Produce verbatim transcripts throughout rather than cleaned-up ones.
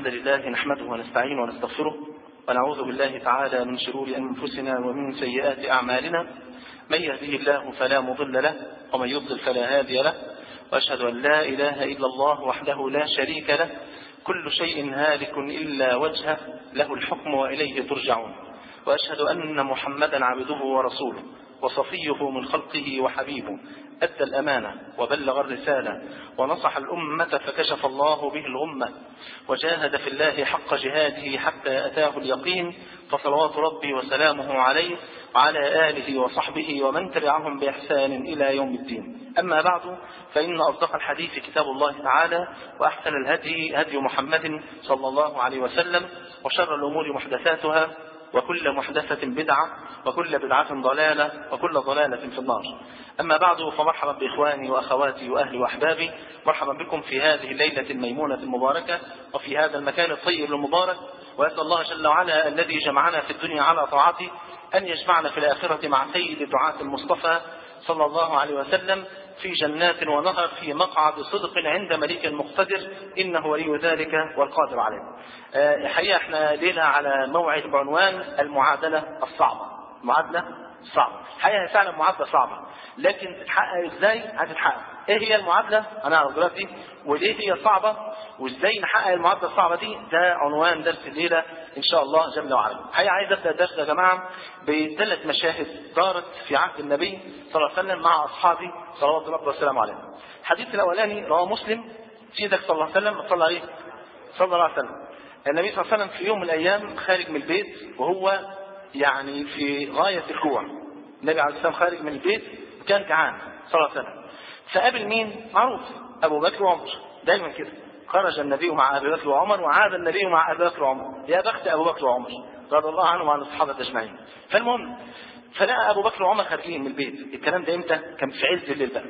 الحمد لله نحمده ونستعينه ونستغفره ونعوذ بالله تعالى من شرور أنفسنا ومن سيئات أعمالنا. من يهده الله فلا مضل له ومن يضلل فلا هادي له، وأشهد أن لا إله إلا الله وحده لا شريك له، كل شيء هالك إلا وجهه، له الحكم وإليه ترجعون. وأشهد أن محمدا عبده ورسوله وصفيه من خلقه وحبيبه، أدى الأمانة وبلغ الرسالة ونصح الأمة فكشف الله به الغمة، وجاهد في الله حق جهاده حتى أتاه اليقين، فصلوات ربي وسلامه عليه وعلى آله وصحبه ومن تبعهم بإحسان إلى يوم الدين. أما بعد، فإن أصدق الحديث كتاب الله تعالى، وأحسن الهدي هدي محمد صلى الله عليه وسلم، وشر الأمور محدثاتها، وكل محدثة بدعة، وكل بدعة ضلالة، وكل ضلالة في النار. أما بعد، فمرحبا بإخواني وأخواتي وأهلي وأحبابي، مرحبا بكم في هذه الليلة الميمونة المباركة وفي هذا المكان الطيب المبارك. وأسأل الله جل وعلا الذي جمعنا في الدنيا على طاعته أن يجمعنا في الآخرة مع سيد دعاة المصطفى صلى الله عليه وسلم في جنات ونهر في مقعد صدق عند مليك مقتدر، إنه ولي ذلك والقادر عليه. أه حقيقة احنا ليلة على موعد بعنوان المعادلة الصعبة. معادلة صعبة، حقيقة فعلا معادلة صعبة، لكن تتحقق ازاي؟ هتتحقق. ايه هي المعادلة؟ انا اعرف دلوقتي. وليه هي صعبة؟ وازاي نحقق المعادلة الصعبة دي؟ ده عنوان درس الليلة ان شاء الله جل وعلا. حقيقة عايز ابدا الدرس يا جماعة بثلاث مشاهد دارت في عهد النبي صلى الله عليه وسلم مع اصحابه صلوات الله وسلامه عليه. الحديث الاولاني رواه مسلم، سيدك صلى الله عليه وسلم صلى عليه صلى الله عليه وسلم النبي صلى الله عليه وسلم في يوم من الايام خارج من البيت وهو يعني في غاية الجوع. النبي عليه السلام خارج من البيت وكان جعان صلى الله عليه وسلم، فقابل مين؟ معروف، أبو بكر وعمر. دايما كده خرج النبي مع أبي بكر وعمر وعاد النبي مع أبي بكر وعمر. يا بخت أبو بكر وعمر رضي الله عنهم وعن الصحابة أجمعين. فالمهم فلقى أبو بكر وعمر خارجين من البيت. الكلام ده إمتى؟ كان في عز الليل بقى.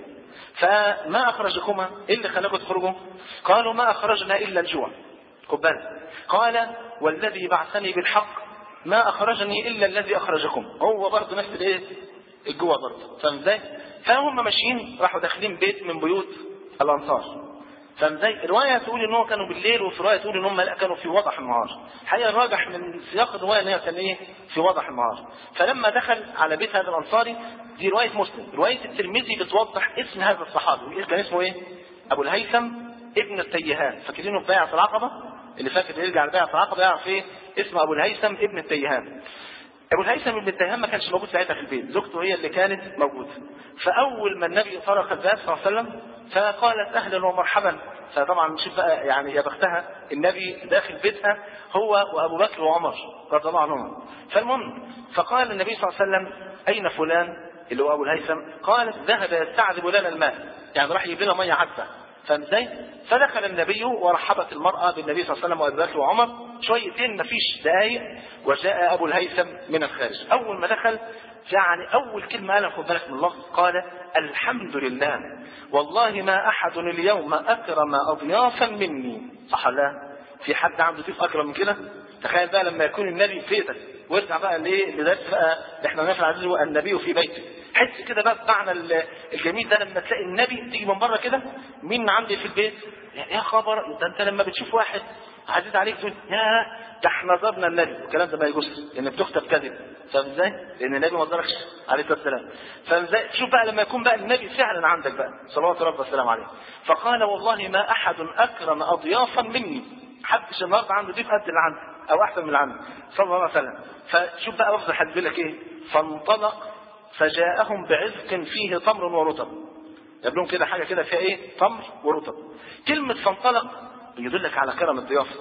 فما أخرجكما؟ إيه اللي خلاكم تخرجوا؟ قالوا ما أخرجنا إلا الجوع. خد بالك. قال والذي بعثني بالحق ما أخرجني إلا الذي أخرجكم. هو برضه نفس الإيه؟ الجوع برضه. فاهم ازاي؟ فهم ماشيين راحوا داخلين بيت من بيوت الأنصار. فاهم ازاي؟ الرواية تقول إن هم كانوا بالليل، وفي رواية تقول إن هم لا كانوا في وضح النهار. الحقيقة الراجح من سياق الرواية إن هي كان إيه؟ في وضح النهار. فلما دخل على بيت هذا الأنصاري، دي رواية مسلم. رواية الترمذي بتوضح اسم هذا الصحابي. كان اسمه إيه؟ أبو الهيثم ابن التيهان. فاكرينه في بيعة العقبة؟ اللي فاكر يرجع لبيعة العقبة يعرف إيه؟ اسمه أبو الهيثم ابن التيهان. أبو الهيثم ابن التيهان ما كانش موجود ساعتها في البيت، زوجته هي اللي كانت موجودة. فأول ما النبي طرق الباب صلى الله عليه وسلم فقالت أهلا ومرحبا. فطبعا شوف بقى يعني يا بختها، النبي داخل بيتها هو وأبو بكر وعمر رضي الله عنهم. فالمهم فقال النبي صلى الله عليه وسلم أين فلان اللي هو أبو الهيثم؟ قالت ذهب يستعذب لنا الماء، يعني راح يجيب لنا مية عذبة. فاهم ازاي؟ فدخل النبي ورحبت المرأة بالنبي صلى الله عليه وسلم وأبي بكر وعمر. شويتين مفيش دقايق وجاء أبو الهيثم من الخارج. أول ما دخل يعني أول كلمة قالها، خد بالك من اللفظ، قال الحمد لله والله ما أحد اليوم أكرم أضيافا مني. صح لا؟ في حد عنده ضيف أكرم من كده؟ تخيل بقى لما يكون النبي في بيتك، وارجع بقى ليه لدرس بقى احنا نفعل عزيزه النبي في بيتك. حس كده بقى بمعنى الجميل ده لما تلاقي النبي تيجي من بره كده، مين عندي في البيت؟ يا خبر، ده انت لما بتشوف واحد عزيز عليك تقول يا ده احنا زرنا النبي. الكلام ده ما يجوز لان بتكتب كذب. فاهم ازاي؟ لان النبي ما زاركش عليه الصلاه والسلام. فاهم ازاي؟ شوف بقى لما يكون بقى النبي فعلا عندك بقى صلوات ربي والسلام عليه. فقال والله ما احد اكرم اضيافا مني. محدش النهارده عنده ضيف قد اللي عندي او احسن من اللي عندي صلى الله عليه وسلم. فشوف بقى لفظ الحديث بيقول لك ايه؟ فانطلق فجاءهم بعزق فيه تمر ورطب. جاب لهم كده حاجه كده فيها ايه؟ تمر ورطب. كلمه فانطلق يدلك على كرم الضيافه.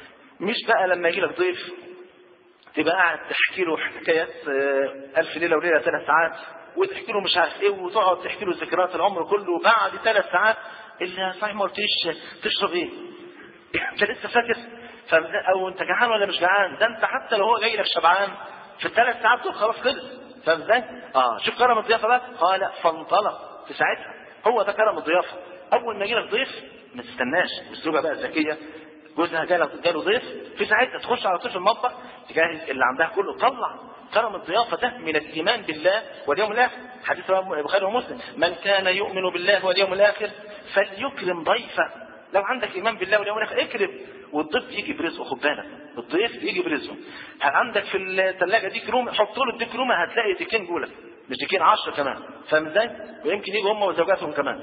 مش بقى لما يجي لك ضيف تبقى قاعد تحكي له حكايات الف ليله وليله ثلاث ساعات، وتحكي له مش عارف ايه، وتقعد تحكي له ذكريات العمر كله، وبعد ثلاث ساعات اللي صحيح ما قلتيش تشرب ايه؟ انت لسه فاكر؟ او انت جعان ولا مش جعان؟ ده انت حتى لو هو جاي لك شبعان في الثلاث ساعات دول خلاص خلص. فاهم ازاي؟ اه شوف كرم الضيافه بقى. قال فانطلق في ساعتها. هو ده كرم الضيافه. اول ما يجي لك ضيف ما تستناش. الزوجه بقى الذكيه جوزها جاله جاله ضيف في ساعتها تخش على طول في المطبخ تجهز اللي عندها كله طلع. كرم الضيافه ده من الايمان بالله واليوم الاخر. حديث البخاري ومسلم من كان يؤمن بالله واليوم الاخر فليكرم ضيفه. لو عندك ايمان بالله واليوم الاخر اكرم. والضيف يجي برزقه. خد بالك الضيف يجي برزقه. عندك في الثلاجه ديك رومي، حط له الديك رومي هتلاقي ديكين جوه، مش ديكين عشرة كمان، فاهم ازاي؟ ويمكن يجوا هم وزوجاتهم كمان.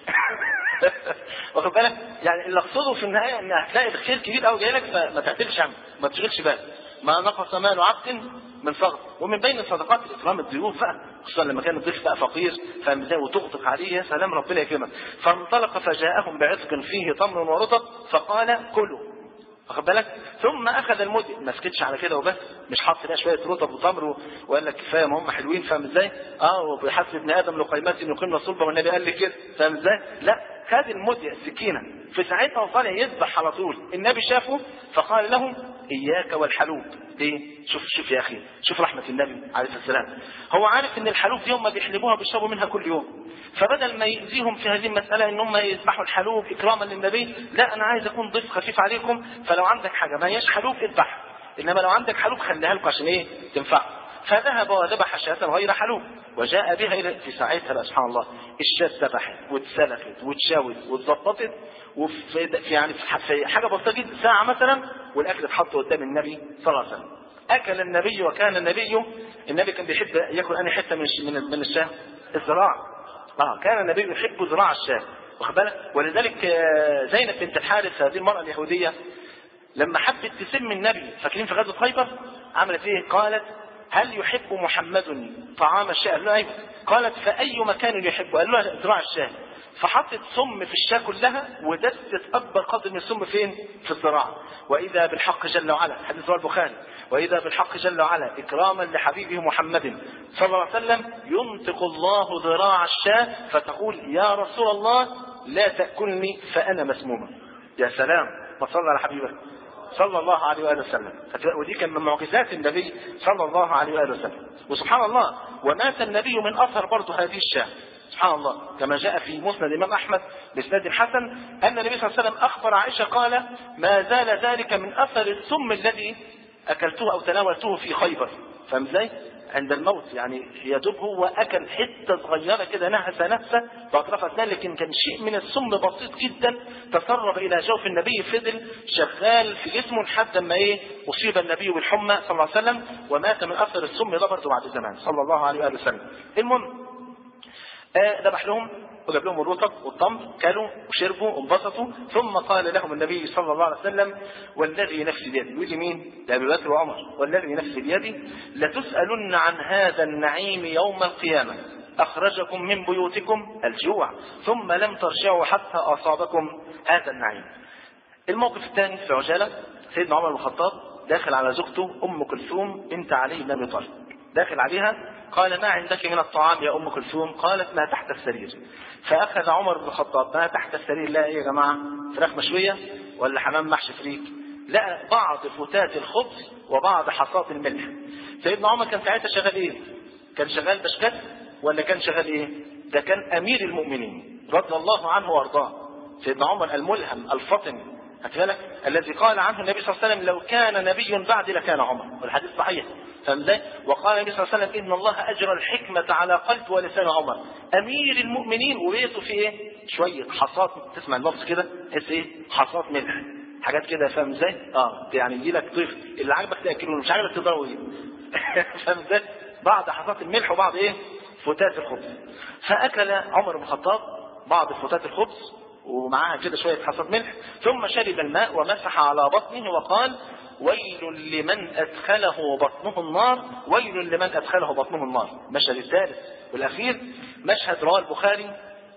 واخد بالك؟ يعني اللي اقصده في النهايه ان هتلاقي الخير كبير قوي جاي لك، فما تعتلش عنه، ما تشغلش بالك. ما نقص مال عبد من فضل. ومن بين الصدقات اكرام الضيوف بقى، خصوصا لما كان الضيف بقى فقير، فاهم ازاي؟ وتغدق عليه، يا سلام ربنا يكرمك. فانطلق فجاءهم بعزق فيه تمر ورطب فقال كلوا. واخد بالك؟ ثم اخذ المدي، ما سكتش على كده وبس، مش حط لها شويه رطب وتمر وقال لك كفايه ما هم حلوين، فاهم ازاي؟ اه وبيحسب ابن ادم لقيمات يقيمنا صلبه، والنبي قال لي كده، فاهم ازاي؟ لا، خد المدي السكينه في ساعتها وطالع يذبح على طول. النبي شافه فقال لهم اياك والحلوب. ليه؟ شوف شوف يا اخي، شوف رحمه النبي عليه السلام. هو عارف ان الحلوب دي هم بيحلبوها بيشربوا منها كل يوم، فبدل ما يأذيهم في هذه المساله ان هم يذبحوا الحلوب اكراما للنبي، لا انا عايز اكون ضيف خفيف عليكم، فلو عندك حاجه ما هياش حلوب اذبحها، انما لو عندك حلوب خليها لكم عشان ايه؟ تنفع. فذهب وذبح شاة غير حلوب وجاء بها الى في ساعتها بقى سبحان الله الشاة ذبحت واتسلخت واتشوت واتظبطت، وفي يعني في حاجه بسيطه جدا ساعه مثلا، والاكل اتحط قدام النبي صلى الله عليه وسلم. اكل النبي، وكان النبي النبي كان بيحب ياكل انهي حته من من من الشاه؟ الذراع. اه كان النبي يحب ذراع الشاه، واخد بالك؟ ولذلك زينب بنت الحارث هذه المراه اليهوديه لما حبت تسم النبي، فاكرين في غزوه خيبر عملت ايه؟ قالت هل يحب محمد طعام الشاه؟ قال له ايوه. قالت فاي مكان يحبه؟ قال له ذراع الشاه. فحطت سم في الشاة كلها ودست اكبر قدر من السم فين؟ في الذراع. واذا بالحق جل وعلا، حديث رواه البخاري، واذا بالحق جل وعلا اكراما لحبيبه محمد صلى الله عليه وسلم ينطق الله ذراع الشاة فتقول يا رسول الله لا تاكلني فانا مسمومه. يا سلام، ما صلى على حبيبك صلى الله عليه واله وسلم. ودي كان من معجزات النبي صلى الله عليه واله وسلم. وسبحان الله ومات النبي من اثر برضه هذه الشاة، سبحان الله، كما جاء في مسند الامام احمد باسناد حسن ان النبي صلى الله عليه وسلم اخبر عائشه قال ما زال ذلك من اثر السم الذي اكلته او تناولته في خيبر. فاهم ازاي؟ عند الموت يعني يدوب هو اكل حته صغيره كده نهس نفسه باطراف اسنان، لكن كان شيء من السم بسيط جدا تسرب الى جوف النبي، فضل شغال في جسمه لحد ما ايه؟ اصيب النبي بالحمى صلى الله عليه وسلم ومات من اثر السم ده برضه بعد زمان صلى الله عليه واله وسلم. المهم ذبح لهم وجاب لهم الرطب والتمر، كلوا وشربوا وانبسطوا، ثم قال لهم النبي صلى الله عليه وسلم والذي نفسي بيدي، يقول مين؟ لأبي بكر وعمر، والذي نفسي بيدي لتسألن عن هذا النعيم يوم القيامة، أخرجكم من بيوتكم الجوع ثم لم ترجعوا حتى أصابكم هذا النعيم. الموقف الثاني في عجالة، سيدنا عمر بن الخطاب داخل على زوجته أم كلثوم بنت علي بن أبي طالب، داخل عليها قال ما عندك من الطعام يا أم كلثوم؟ قالت ما تحت السرير. فأخذ عمر بن الخطاب ما تحت السرير، لا إيه يا جماعة؟ فراخ مشوية ولا حمام محشي فريك؟ لا، بعض فتات الخبز وبعض حصات الملح. سيدنا عمر كان ساعتها شغال إيه؟ كان شغال بشكات ولا كان شغال إيه؟ ده كان أمير المؤمنين رضي الله عنه وارضاه. سيدنا عمر الملهم الفطن، هتفالك الذي قال عنه النبي صلى الله عليه وسلم لو كان نبي بعد لكان عمر، والحديث صحيح. وقال النبي صلى الله عليه وسلم إن الله أجرى الحكمة على قلب ولسان عمر أمير المؤمنين، وبيته في إيه؟ شوية حصات، تسمع اللفظ كده تحس إيه؟ حصات ملح، حاجات كده، فاهم إزاي؟ آه يعني يجي لك ضيف اللي عاجبك تأكله مش عاجبك تضربه إيه؟ فاهم إزاي؟ بعض حصات الملح وبعض إيه؟ فتات الخبز. فأكل عمر بن الخطاب بعض فتات الخبز ومعاها كده شوية حصات ملح، ثم شرب الماء ومسح على بطنه وقال ويل لمن أدخله بطنه النار، ويل لمن أدخله بطنه النار. المشهد الثالث والأخير مشهد رواه البخاري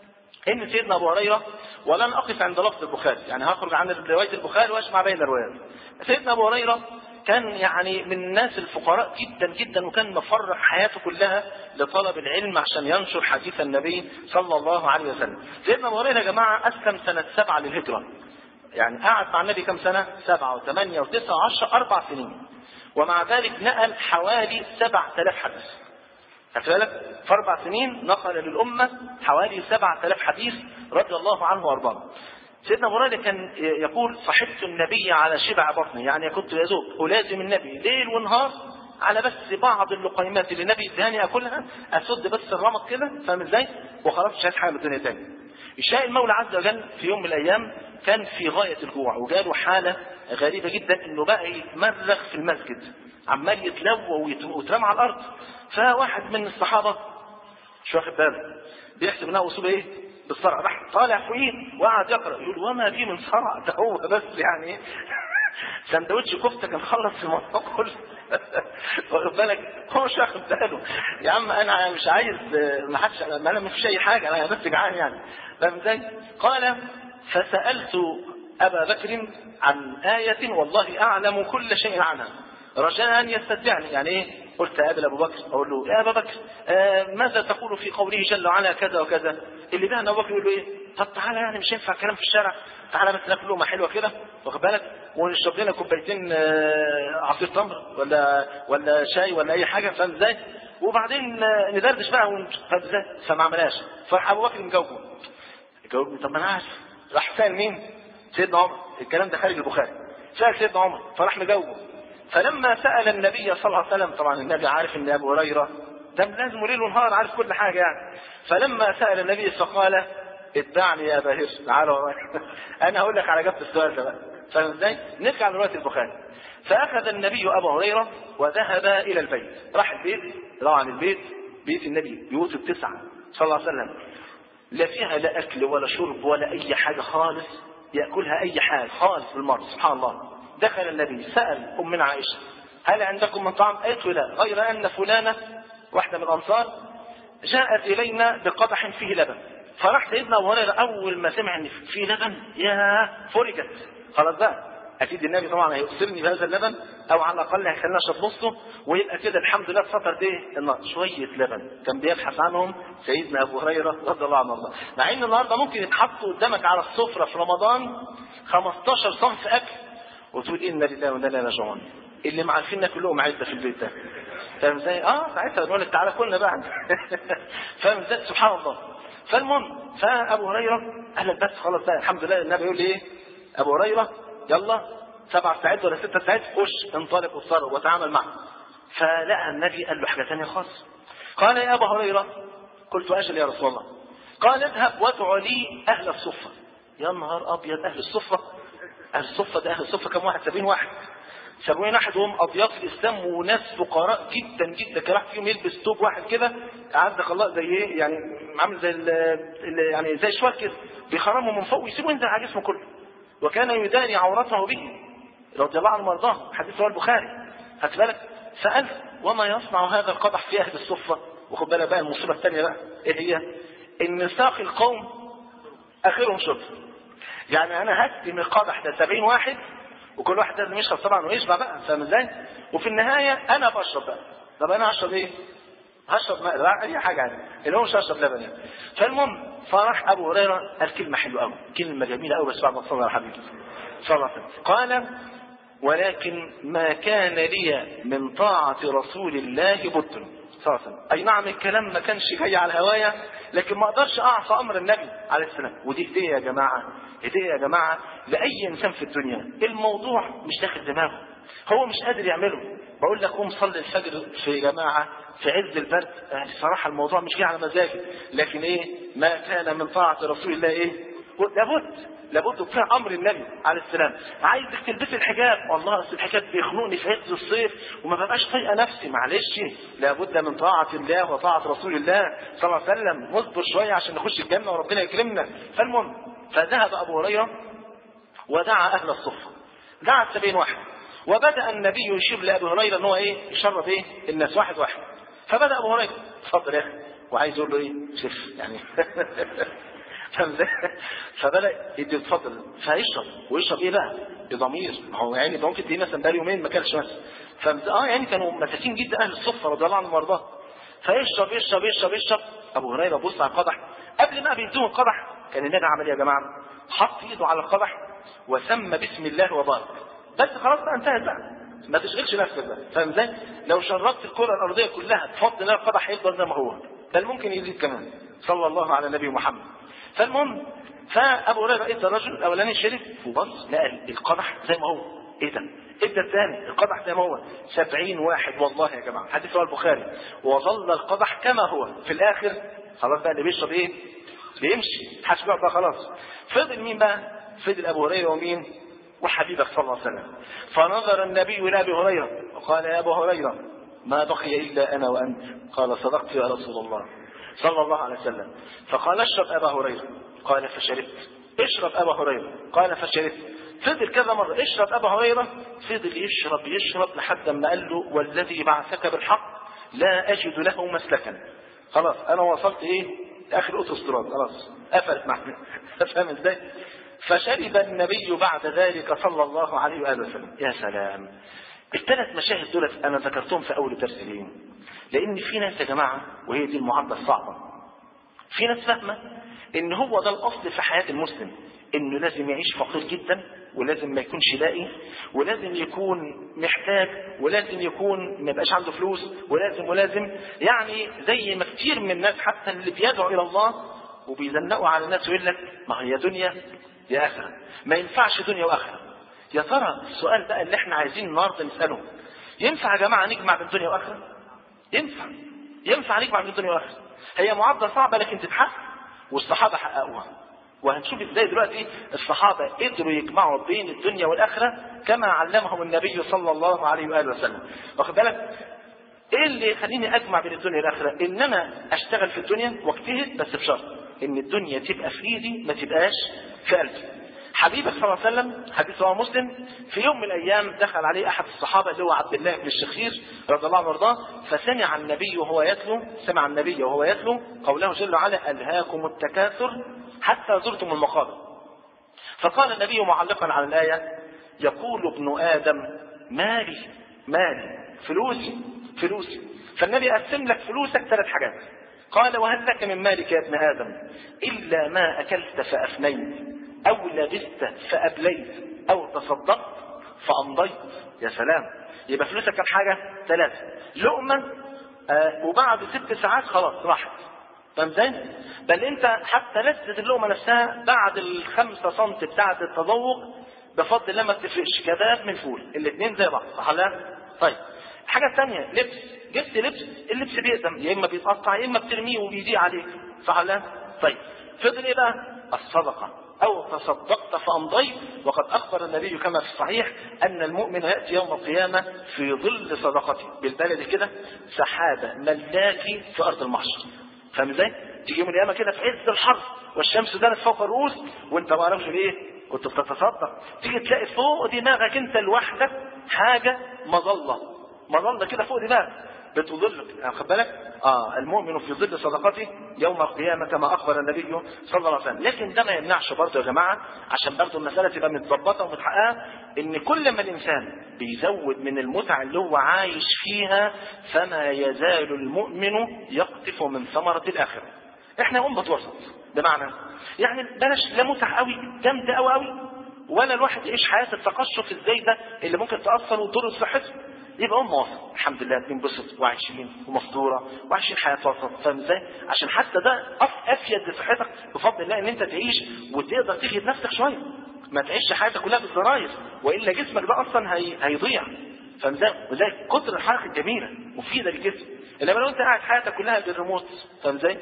إن سيدنا أبو هريرة، ولن أقف عند لفظ البخاري يعني هخرج عن رواية البخاري وأجمع بين الروايات. سيدنا أبو هريرة كان يعني من الناس الفقراء جدا جدا، وكان مفرغ حياته كلها لطلب العلم عشان ينشر حديث النبي صلى الله عليه وسلم. سيدنا أبو هريرة يا جماعة أسلم سنة سبعة للهجرة، يعني قعد مع النبي كم سنة؟ سبعة وثمانية وتسعة وعشرة، أربع سنين، ومع ذلك نقل حوالي سبعة آلاف حديث. أفعلك في أربع سنين نقل للأمة حوالي سبعة آلاف حديث رضي الله عنه وارضاه. سيدنا أبو هريرة كان يقول صحبت النبي على شبع بطني، يعني كنت يذوق ألازم النبي ليل ونهار على بس بعض اللقيمات اللي النبي اداني اكلها، اسد بس الرمق كده، فاهم ازاي؟ وخلاص مش عايز حاجه من الدنيا تاني. يشاء المولى عز وجل في يوم من الايام كان في غايه الجوع وجاله حاله غريبه جدا انه بقى يتمرغ في المسجد، عمال يتلوى ويترمى على الارض. فواحد من الصحابه مش واخد باله بيحسب انها اصول ايه بالصرع، راح طالع فوقيه وقعد يقرا يقول وما بي من صرع، ده هو بس يعني سندوتش كفته كان خلص الموضوع كله. واخد بالك هو مش واخد باله. يا عم انا مش عايز ما حدش، انا ما فيش اي حاجه، انا بس جعان يعني، فاهم ازاي؟ قال فسالت ابا بكر عن ايه والله اعلم كل شيء عنها رجاء ان يستدعني. يعني ايه؟ قلت اقابل ابو بكر اقول له يا ابا بكر آه ماذا تقول في قوله جل وعلا كذا وكذا؟ اللي بقى ابو بكر يقول له ايه؟ طب تعالى يعني مش ينفع كلام في الشارع، تعالى بس ناكل لقمه حلوه كده واخد بالك ونشرب لنا كوبايتين آه عصير تمر ولا ولا شاي ولا اي حاجه، فاهم ازاي؟ وبعدين آه ندردش بقى فاهم ازاي؟ فما عملهاش. فراح ابو بكر مجاوبه جاوبني طب ما انا عارف. راح سال مين؟ سيدنا عمر. الكلام ده خارج البخاري. سال سيدنا عمر فراح مجاوبه. فلما سأل النبي صلى الله عليه وسلم، طبعا النبي عارف ان ابو هريره ده لازم ليل ونهار عارف كل حاجه يعني، فلما سأل النبي فقال اتبعني يا ابا هر، تعالى انا هقول لك على اجابه السؤال ده بقى، فاهم ازاي؟ نرجع لروايه البخاري. فاخذ النبي ابا هريره وذهب الى البيت. راح البيت، طبعا البيت بيت النبي بيوت التسعه صلى الله عليه وسلم، لا فيها لا اكل ولا شرب ولا اي حاجه خالص ياكلها اي حاجه خالص بالمره. سبحان الله. دخل النبي سأل أمنا عائشة هل عندكم من طعام؟ قالت لا، غير أن فلانة واحدة من الأنصار جاءت إلينا بقدح فيه لبن. فراح سيدنا أبو هريرة أول ما سمع إن فيه لبن يا فرجت، خلاص بقى أكيد النبي طبعا هيغسلني بهذا اللبن أو على الأقل هيخلينا أشرب نصه ويبقى كده الحمد لله اتفطرت إيه النار. شوية لبن كان بيبحث عنهم سيدنا أبو هريرة رضي الله عنه. مع إن النهارده ممكن يتحطوا قدامك على السفرة في رمضان خمستاشر صنف أكل وتقول إن لله وإنا إليه راجعون، اللي معارفيننا كلهم عزة في البيت ده، فاهم ازاي؟ اه ساعتها نقول لك تعالى كلنا بقى. فاهم ازاي؟ سبحان الله. فالمهم فابو هريره قال لك بس خلاص بقى الحمد لله. النبي يقول لي ايه؟ ابو هريره يلا سبع ساعات ولا ست ساعات خش انطلق واتصرف وتعامل معه. فلقى النبي قال له حاجه ثانيه خالص. قال يا ابا هريره قلت اجل يا رسول الله. قال اذهب وادع لي اهل الصفه. يا نهار ابيض، اهل الصفه؟ اهل الصفه ده اهل الصفه كم واحد؟ سبعين واحد. سبعين واحد وهم اضياف الاسلام وناس فقراء جدا جدا. كان واحد فيهم يلبس توب واحد كده عندك الله زي ايه يعني، عامل زي يعني زي شوال كده بيخرمه من فوق ويسيبه ينزل على جسمه كله، وكان يداري عورته به رضي الله عنه وارضاه. حديث رواه البخاري. خدت بالك؟ سأل وما يصنع هذا القدح في اهل الصفه؟ وخد بالك بقى المصيبه الثانيه بقى ايه هي؟ ان ساقي القوم اخرهم شرب. يعني انا هكتم القدح ده سبعين واحد وكل واحد لازم يشرب طبعا ويشبع بقى، فاهم ازاي؟ وفي النهايه انا بشرب بقى. طب انا هشرب ايه؟ هشرب ماء لا اي حاجه يعني، اللي هو مش هشرب لبن يعني. فالمهم فراح ابو هريره قال كلمه حلوه قوي، كلمه جميله قوي، بس بعد ما تصلى على حبيبي صلى الله عليه وسلم. قال ولكن ما كان لي من طاعه رسول الله بد صلى الله عليه وسلم. اي نعم الكلام ما كانش جاي على هوايا، لكن ما اقدرش اعصى امر النبي عليه السلام. ودي هديه يا جماعه، هديه يا جماعه لاي انسان في الدنيا. الموضوع مش داخل دماغه، هو مش قادر يعمله. بقول لك قوم صلي الفجر في جماعه في عز البرد، يعني صراحه الموضوع مش جاي على مزاجي، لكن ايه ما كان من طاعه رسول الله ايه لابد لابد بفعل امر النبي عليه السلام. عايزك تلبسي الحجاب، والله اصل الحجاب بيخنقني في عز الصيف وما ببقاش طايقه نفسي، معلش لابد من طاعه الله وطاعه رسول الله صلى الله عليه وسلم. نصبر شويه عشان نخش الجنه وربنا يكرمنا. فالمهم فذهب ابو هريره ودعا اهل الصفه، دعا السبعين واحد، وبدا النبي يشير لابي هريره ان هو ايه يشرب ايه الناس واحد واحد. فبدا ابو هريره اتفضل يا اخي، وعايز يقول له ايه شف يعني فبدا يدي اتفضل، فيشرب ويشرب ايه بقى بضمير. ما هو يعني ده ممكن تلاقيه مثلا بقى يومين ما كانش مثلا، اه يعني كانوا مساكين جدا اهل الصفه رضي الله عنهم وارضاهم. فيشرب يشرب يشرب يشرب. ابو هريره بص على القدح، قبل ما بيدوه القدح كان النبي عمل يا جماعه حط ايده على القدح وسمى باسم الله وبارك. بس خلاص بقى انتهت بقى، ما تشغلش نفسك بقى، فاهم ازاي؟ لو شربت الكره الارضيه كلها بفضل الله القدح هيفضل زي ما هو، بل ممكن يزيد كمان صلى الله على النبي محمد. فالمهم فابو هريره ادى الرجل الاولاني شرب وبص لقى القدح زي ما هو. ايه ده؟ ادى الثاني القدح زي ما هو. سبعين واحد والله يا جماعه، حديث رواه البخاري. وظل القدح كما هو. في الاخر خلاص بقى اللي بيشرب ايه بيمشي محدش بيقعد بقى خلاص. فضل مين بقى؟ فضل ابو هريره ومين؟ وحبيبك صلى الله عليه وسلم. فنظر النبي الى ابي هريره وقال يا ابو هريره ما بقي الا انا وانت. قال صدقت يا رسول الله صلى الله عليه وسلم. فقال اشرب ابا هريره. قال فشربت. اشرب ابا هريره. قال فشربت. فضل كذا مره اشرب ابا هريره. فضل يشرب يشرب لحد ما قال له والذي بعثك بالحق لا اجد له مسلكا. خلاص انا وصلت ايه اخر اوتوستراد خلاص قفلت معنا. فاهم ازاي؟ فشرب النبي بعد ذلك صلى الله عليه واله وسلم. يا سلام. الثلاث مشاهد دول انا ذكرتهم في اول درس ليه؟ لان في ناس يا جماعه وهي دي المعادله الصعبه، في ناس فاهمه ان هو ده الاصل في حياه المسلم، انه لازم يعيش فقير جدا ولازم ما يكونش لاقي ولازم يكون محتاج ولازم يكون ما يبقاش عنده فلوس ولازم ولازم يعني زي ما كتير من الناس حتى اللي بيدعوا الى الله وبيزنقوا على الناس ويقول لك ما هي دنيا يا اخره، ما ينفعش دنيا واخره. يا ترى السؤال بقى اللي احنا عايزين النهارده نساله، ينفع يا جماعه نجمع بين دنيا واخره؟ ينفع ينفع نجمع بين دنيا واخره. هي معادله صعبه لكن تتحقق والصحابه حققوها، وهنشوف ازاي دلوقتي الصحابه قدروا يجمعوا بين الدنيا والاخره كما علمهم النبي صلى الله عليه واله وسلم. واخد بالك؟ ايه اللي يخليني اجمع بين الدنيا والاخره؟ ان انا اشتغل في الدنيا واجتهد بس بشرط ان الدنيا تبقى في ايدي ما تبقاش في قلبي. حبيبك صلى الله عليه وسلم حديث رواه مسلم في يوم من الايام دخل عليه احد الصحابه اللي هو عبد الله بن الشخير رضي الله عنه وارضاه، فسمع النبي وهو يتلو سمع النبي وهو يتلو قوله جل وعلا الهاكم التكاثر حتى زرتم المقابر. فقال النبي معلقا على الايه يقول ابن ادم مالي مالي فلوسي فلوسي. فالنبي قسم لك فلوسك ثلاث حاجات. قال وهل لك من مالك يا ابن ادم الا ما اكلت فافنيت او لبست فابليت او تصدقت فامضيت. يا سلام. يبقى فلوسك كم حاجه؟ ثلاثه. لقمه آه وبعد ست ساعات خلاص راحت. فاهم ازاي؟ بل انت حتى لذة اللقمه نفسها بعد الخمسة سنت بتاعه التذوق بفضل الله ما بتفرقش كباب من فول، الاثنين زي بعض صح ولا؟ طيب الحاجه الثانيه لبس، جبت لبس اللبس بيقدم يا اما بيتقطع يا اما بترميه وبيضيع عليك صح ولا؟ طيب فضل ايه بقى؟ الصدقه او تصدقت فامضيت. وقد اخبر النبي كما في الصحيح ان المؤمن ياتي يوم القيامه في ظل صدقته، بالبلد كده سحابه ملاكي في ارض المحشر. فاهم ازاي؟ تيجي يوم القيامه كده في عز الحر والشمس دانت فوق الرؤوس وانت ما عرفش ليه كنت بتتصدق، تيجي تلاقي فوق دماغك انت لوحدك حاجه مظله مظله كده فوق دماغك بتظلك. خد بالك؟ اه المؤمن في ظل صدقته يوم القيامه كما اخبر النبي صلى الله عليه وسلم. لكن ده ما يمنعش برضه يا جماعه عشان برضه المساله تبقى متظبطه ومتحققه ان كل ما الانسان بيزود من المتع اللي هو عايش فيها فما يزال المؤمن يقطف من ثمره الاخره. احنا امه وسط، بمعنى يعني بلاش لا متع قوي جامده قوي قوي ولا الواحد يعيش حياه التقشف الزايده اللي ممكن تاثر وتضر صحته. يبقى هم وسط الحمد لله بنبسط وعايشين ومفطوره وعايشين حياه وسط. فاهم ازاي؟ عشان حتى ده افيد لصحتك بفضل الله ان انت تعيش وتقدر تجهد نفسك شويه، ما تعيش حياتك كلها بالزراير والا جسمك ده اصلا هي... هيضيع. فاهم ازاي؟ وزي كتر الحركه الجميله مفيده للجسم، انما لو انت قاعد حياتك كلها بالريموت فاهم ازاي؟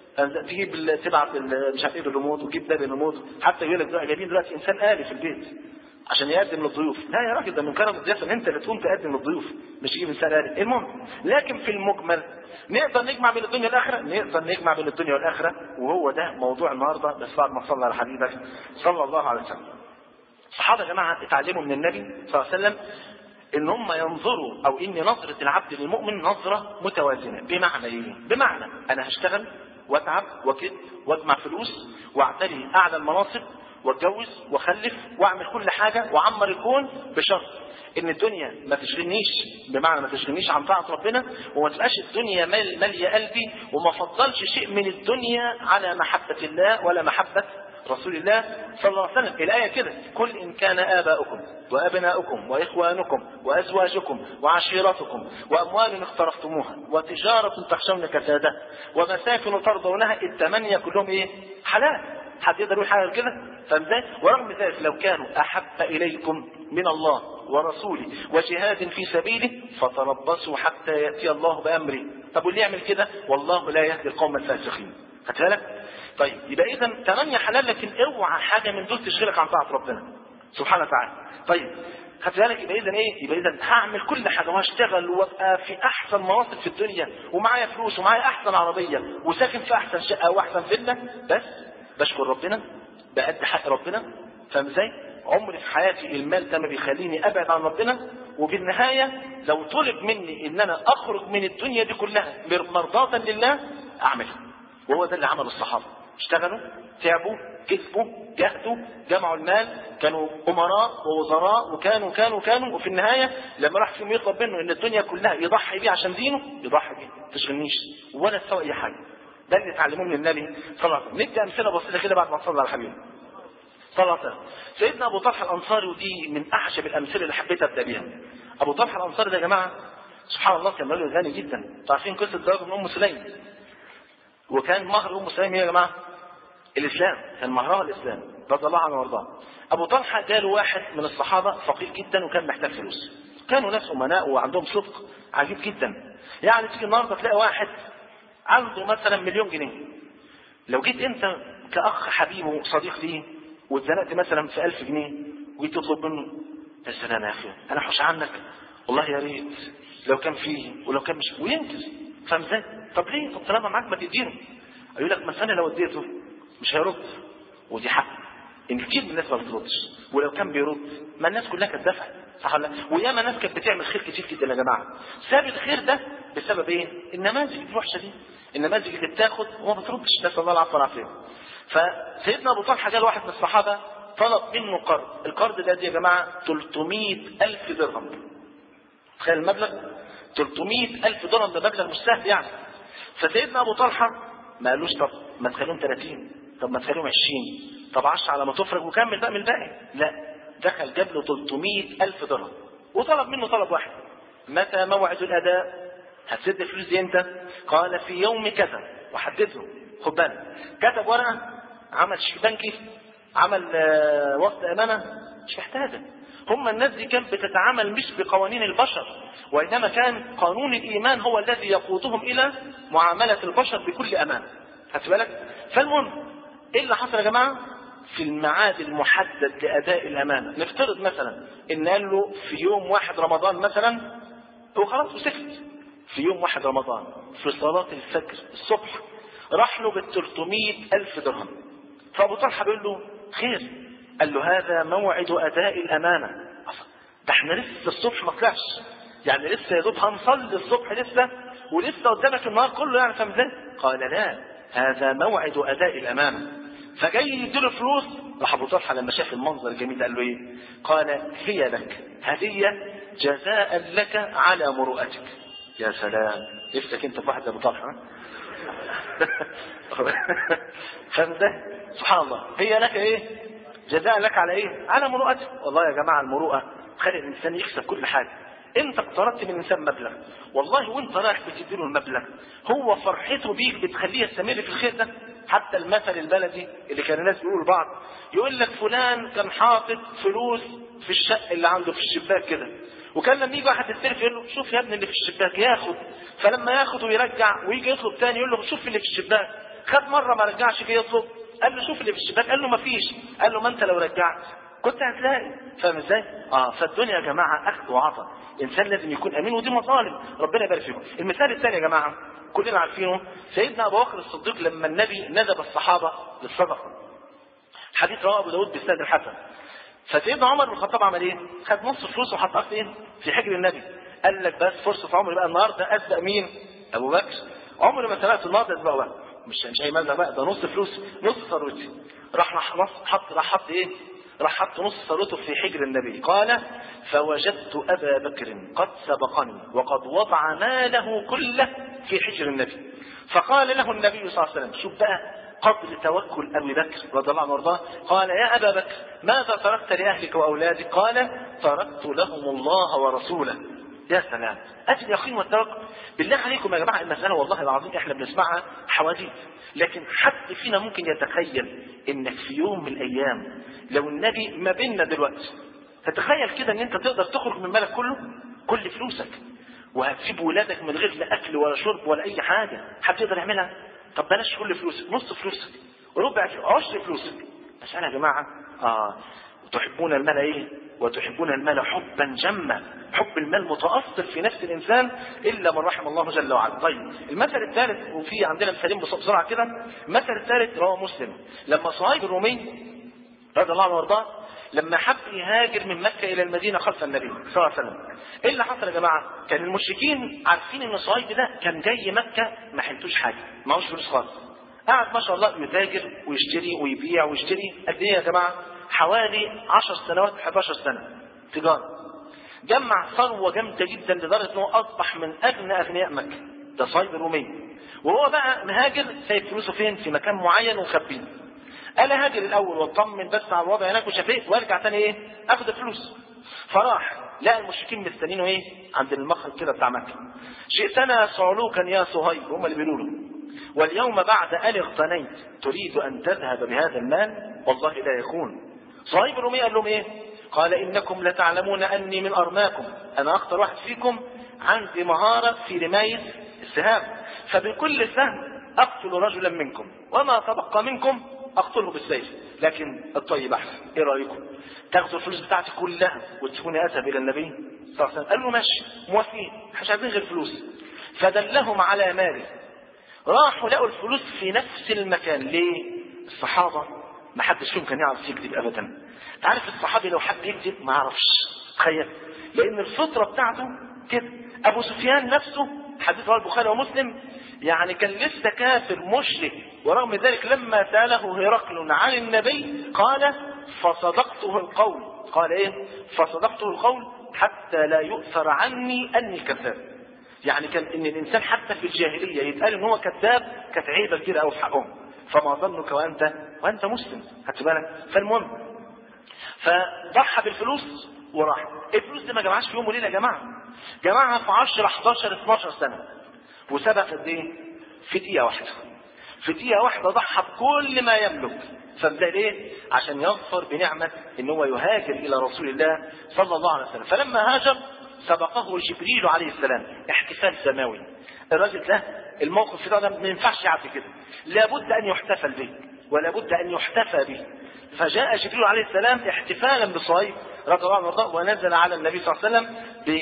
تجيب تبعت مش عارف ايه بالريموت وتجيب ده بالريموت، حتى يقول لك جايبين دلوقتي انسان آلي في البيت عشان يقدم للضيوف. لا يا راجل ده من كرم الضيافه ان انت اللي تقوم تقدم للضيوف مش تجيب انسان آلي. المهم لكن في المجمل نقدر نجمع بين الدنيا والاخره، نقدر نجمع بين الدنيا والاخره، وهو ده موضوع النهارده بس بعد ما صلى على حبيبك صلى الله عليه وسلم. الصحابه يا جماعه اتعلموا من النبي صلى الله عليه وسلم ان هم ينظروا او ان نظره العبد للمؤمن نظره متوازنه. بمعنى ايه؟ بمعنى انا هشتغل واتعب وكد واجمع فلوس واعتلي اعلى المناصب واتجوز واخلف واعمل كل حاجه واعمر الكون بشرط ان الدنيا ما تشغلنيش، بمعنى ما تشغلنيش عن طاعه ربنا وما تبقاش الدنيا مال ماليه قلبي وما افضلش شيء من الدنيا على محبه الله ولا محبه رسول الله صلى الله عليه وسلم. الآية كده قل إن كان آباؤكم وأبناؤكم وإخوانكم وأزواجكم وعشيرتكم وأموال اقترفتموها وتجارة تخشون كسادها ومساكن ترضونها الثمانية كلهم إيه؟ حلال. حد يقدر يقول حاجة كده؟ فازاي؟ ورغم ذلك لو كانوا أحب إليكم من الله ورسوله وجهاد في سبيله فتربصوا حتى يأتي الله بأمره. طب واللي يعمل كده والله لا يهدي القوم الفاسقين. خدت بالك؟ طيب يبقى اذا ثمانية حلال، لكن اوعى حاجه من دول تشغلك عن طاعه ربنا سبحانه وتعالى. طيب خدت بالك؟ يبقى اذا ايه؟ يبقى اذا هعمل كل حاجه وهشتغل وابقى في احسن مناصب في الدنيا ومعايا فلوس ومعايا احسن عربيه وساكن في احسن شقه واحسن فيلا، بس بشكر ربنا، بأدي حق ربنا. فاهم ازاي؟ عمري في حياتي المال ده ما بيخليني ابعد عن ربنا، وبالنهايه لو طلب مني ان انا اخرج من الدنيا دي كلها مرضاة لله اعملها. وهو ده اللي عمله الصحابه، اشتغلوا، تعبوا، كسبوا، جهدوا، جمعوا المال، كانوا امراء ووزراء، وكانوا كانوا كانوا وفي النهايه لما راح فيهم يطلب منه ان الدنيا كلها يضحي بيها عشان دينه، يضحي بيها، ما تشغلنيش ولا تسوي اي حاجه. ده اللي اتعلموه من النبي صلى الله عليه وسلم. ندي امثله بسيطه كده بعد ما صلى على الحبيب صلى الله عليه وسلم. سيدنا ابو طلحه الانصاري، ودي من اعجب الامثله اللي حبيت ابدا بيها. ابو طلحه الانصاري ده يا جماعه سبحان الله كان راجل غني جدا. عارفين قصه زواجه من ام سليم؟ وكان مهر ام سليم يا جماعه الاسلام، كان مهرها الاسلام رضي الله عنه وارضاه. ابو طلحه جاله واحد من الصحابه فقير جدا وكان محتاج فلوس، كانوا ناس امناء وعندهم صدق عجيب جدا. يعني تيجي النهارده تلاقي واحد عنده مثلا مليون جنيه، لو جيت انت كاخ حبيب وصديق ليه واتزنقت مثلا في ألف جنيه وجيت تطلب منه، يا سلام يا اخي انا حوش عنك والله يا ريت لو كان فيه ولو كان مش، وينكس. فاهم ازاي؟ طب ليه؟ طب طالما معاك ما تديله. يقول لك مثلا لو اديته مش هيرد، ودي حق ان كتير من الناس ما بتردش، ولو كان بيرد ما الناس كلها كانت دافعه، صح ولا لا؟ وياما ناس كانت بتعمل خير كتير جدا يا جماعه. ساب الخير ده بسبب ايه؟ النماذج الوحشه دي، النماذج اللي بتاخد وما بتردش، نسال الله العفو والعافيه. فسيدنا ابو طلحه جاء واحد من الصحابه طلب منه قرض، القرض ده دي يا جماعه ثلاثمائة ألف درهم. تخيل المبلغ ثلاثمائة ألف درهم، ده مبلغ مش سهل يعني. فسيدنا ابو طلحه ما قالوش طب ما تخليهم ثلاثين، طب ما تخليهم عشرين، طب عشرة على ما تفرج وكمل بقى من الباقي. لا، دخل جاب له ثلاثمائة ألف درهم وطلب منه طلب واحد: متى موعد الاداء؟ هتسد الفلوس دي امتى؟ قال في يوم كذا، وحدد له. خد بالك، كتب ورقه، عمل شيك بنكي، عمل آه وصل امانه، مش محتاجه. هم الناس دي كانت بتتعامل مش بقوانين البشر، وانما كان قانون الايمان هو الذي يقودهم الى معامله البشر بكل امان. خدت بالك؟ فالمهم ايه اللي حصل يا جماعه؟ في الميعاد المحدد لاداء الامانه، نفترض مثلا ان قال له في يوم واحد رمضان مثلا، هو خلاص وسكت. في يوم واحد رمضان في صلاه الفجر الصبح راح له بال ثلاثمائة ألف درهم. فابو طلحه بيقول له خير؟ قال له هذا موعد اداء الامانه. ده احنا لسه الصبح ما طلعش، يعني لسه يا دوب هنصلي الصبح لسه، ولسه قدامك النهار كله يعني. فاهم ازاي؟ قال لا، هذا موعد اداء الامانه. فجاي يديله فلوس، راح ابو طلحه لما شاف المنظر الجميل قال له ايه؟ قال هي لك هديه جزاء لك على مروءتك. يا سلام، نفسك انت في واحد ابو طلحه. فاهم ازاي؟ سبحان الله. هي لك ايه؟ جزاء لك على ايه؟ على مروءتك. والله يا جماعه المروءه خلي الانسان يكسب كل حاجه. انت اقترضت من الانسان مبلغ، والله وانت رايح بتديله المبلغ هو فرحته بيك بتخليه يستمر في الخير ده. حتى المثل البلدي اللي كان الناس بيقولوا لبعض، يقول لك فلان كان حاطط فلوس في الشقه اللي عنده في الشباك كده، وكان لما يجي واحد يستلف يقول له شوف يا ابني اللي في الشباك، ياخد. فلما ياخد ويرجع ويجي يطلب تاني يقول له شوف اللي في الشباك. خد مره ما رجعش، جه يطلب قال له شوف اللي في الشباك، قال له ما فيش. قال له ما انت لو رجعت كنت هتلاقي. فاهم ازاي؟ اه فالدنيا يا جماعه اخذ وعطاء، الانسان لازم يكون امين، ودي مظالم ربنا يبارك فيكم. المثال الثاني يا جماعه كلنا عارفينه، سيدنا ابو بكر الصديق لما النبي ندب الصحابه للصدقه، حديث رواه ابو داود باسناد الحسن. فسيدنا عمر بن الخطاب عمل ايه؟ خد نص فلوسه وحطها فين؟ في حجر النبي. قال لك بس فرصه عمري بقى النهارده اسبق مين؟ ابو بكر. عمري ما سبقت النهارده اسبق بقى، مش مش اي مبلغ بقى، ده نص فلوس، نص ثروتي. راح راح حط راح حط ايه؟ راح حط نص ثروته في حجر النبي. قال فوجدت ابا بكر قد سبقني وقد وضع ماله كله في حجر النبي. فقال له النبي صلى الله عليه وسلم، شوف بقى قبل توكل ابي بكر رضي الله عنه وارضاه، قال يا ابا بكر ماذا تركت لاهلك واولادك؟ قال تركت لهم الله ورسوله. يا سلام، ادي اليقين والتوكل. بالله عليكم يا جماعه المساله والله العظيم احنا بنسمعها حواديت، لكن حد فينا ممكن يتخيل انك في يوم من الايام لو النبي ما بيننا دلوقتي، تتخيل كده ان انت تقدر تخرج من مالك كله، كل فلوسك، وهتسيب ولادك من غير لا اكل ولا شرب ولا اي حاجه؟ حد يقدر يعملها؟ طب بلاش كل فلوسك، نص فلوسك، ربع عشر فلوسك. مسألة يا جماعة اه تحبون المال ايه؟ وتحبون المال حبا جما. حب المال متأصل في نفس الإنسان إلا من رحم الله جل وعلا. طيب المثل الثالث، وفي عندنا مثالين بسرعة كده. المثل الثالث رواه مسلم، لما صهيب الرومي رضي الله عنه وارضاه لما حب يهاجر من مكة إلى المدينة خلف النبي صلى الله عليه وسلم، إيه اللي حصل يا جماعة؟ كان المشركين عارفين إن صهيب ده كان جاي مكة ما حلتوش حاجة، معهوش فلوس خالص. قعد ما شاء الله يتاجر ويشتري ويبيع ويشتري قد إيه يا جماعة؟ حوالي عشر سنوات احد عشر سنة تجارة. جمع ثروة جامدة جدا لدرجة أنه أصبح من أغنى أغنياء مكة. ده صهيب الرومي. وهو بقى مهاجر سايب فلوسه فين؟ في مكان معين ومخبيه. قال هاجر الأول واطمن بس على الوضع هناك وشفيت وارجع تاني إيه؟ أخذ فلوس. فراح لقى المشركين مستنينه إيه؟ عند المخرج كده بتاع مكة. شئتنا صعلوكا يا صهيب، هم اللي بيقولوا له، واليوم بعد أن اغتنيت تريد أن تذهب بهذا المال؟ والله لا يكون. صهيب الرومي قال لهم إيه؟ قال إنكم لتعلمون أني من أرماكم، أنا أخطر واحد فيكم، عندي مهارة في رماية السهام، فبكل سهم أقتل رجلا منكم، وما تبقى منكم أقتله بالسيف، لكن الطيب أحسن. إيه رأيكم؟ تاخذوا الفلوس بتاعتي كلها وتكوني أذهب إلى النبي صلى الله عليه وسلم؟ قال له ماشي موافقين، مش عايزين غير فلوس. فدلهم على ماله. راحوا لقوا الفلوس في نفس المكان. ليه؟ الصحابة ما حدش فيهم كان يعرف يكذب أبدا. تعرف الصحابي لو حد يكذب ما يعرفش، تخيل، لأن الفطرة بتاعته كده. أبو سفيان نفسه، حديث رواه البخاري ومسلم، يعني كان لسه كافر مشرك، ورغم ذلك لما سأله هرقل عن النبي قال فصدقته القول. قال ايه؟ فصدقته القول حتى لا يؤثر عني أني كذاب. يعني كان ان الانسان حتى في الجاهلية يتقال ان هو كذاب كانت عيبة كتير قوي في حقهم، فما ظنك وانت وانت مسلم. خدت بالك؟ فالمهم فضحى بالفلوس وراح. الفلوس دي ما جمعهاش في يوم وليله يا جماعه، جمعها في عشرة احد عشر اثناشر سنه، وسبق قد ايه؟ في دقيقه واحده. في دقيقه واحده ضحى بكل ما يملك. فبدا ايه؟ عشان يظفر بنعمه ان هو يهاجر الى رسول الله صلى الله عليه وسلم. فلما هاجر سبقه جبريل عليه السلام، احتفال سماوي. الراجل ده الموقف ده ما ينفعش يعدي كده، لابد ان يحتفل به ولا بد ان يحتفى به. فجاء جبريل عليه السلام احتفالا بصهيب رضي الله عنه وارضاه، ونزل على النبي صلى الله عليه وسلم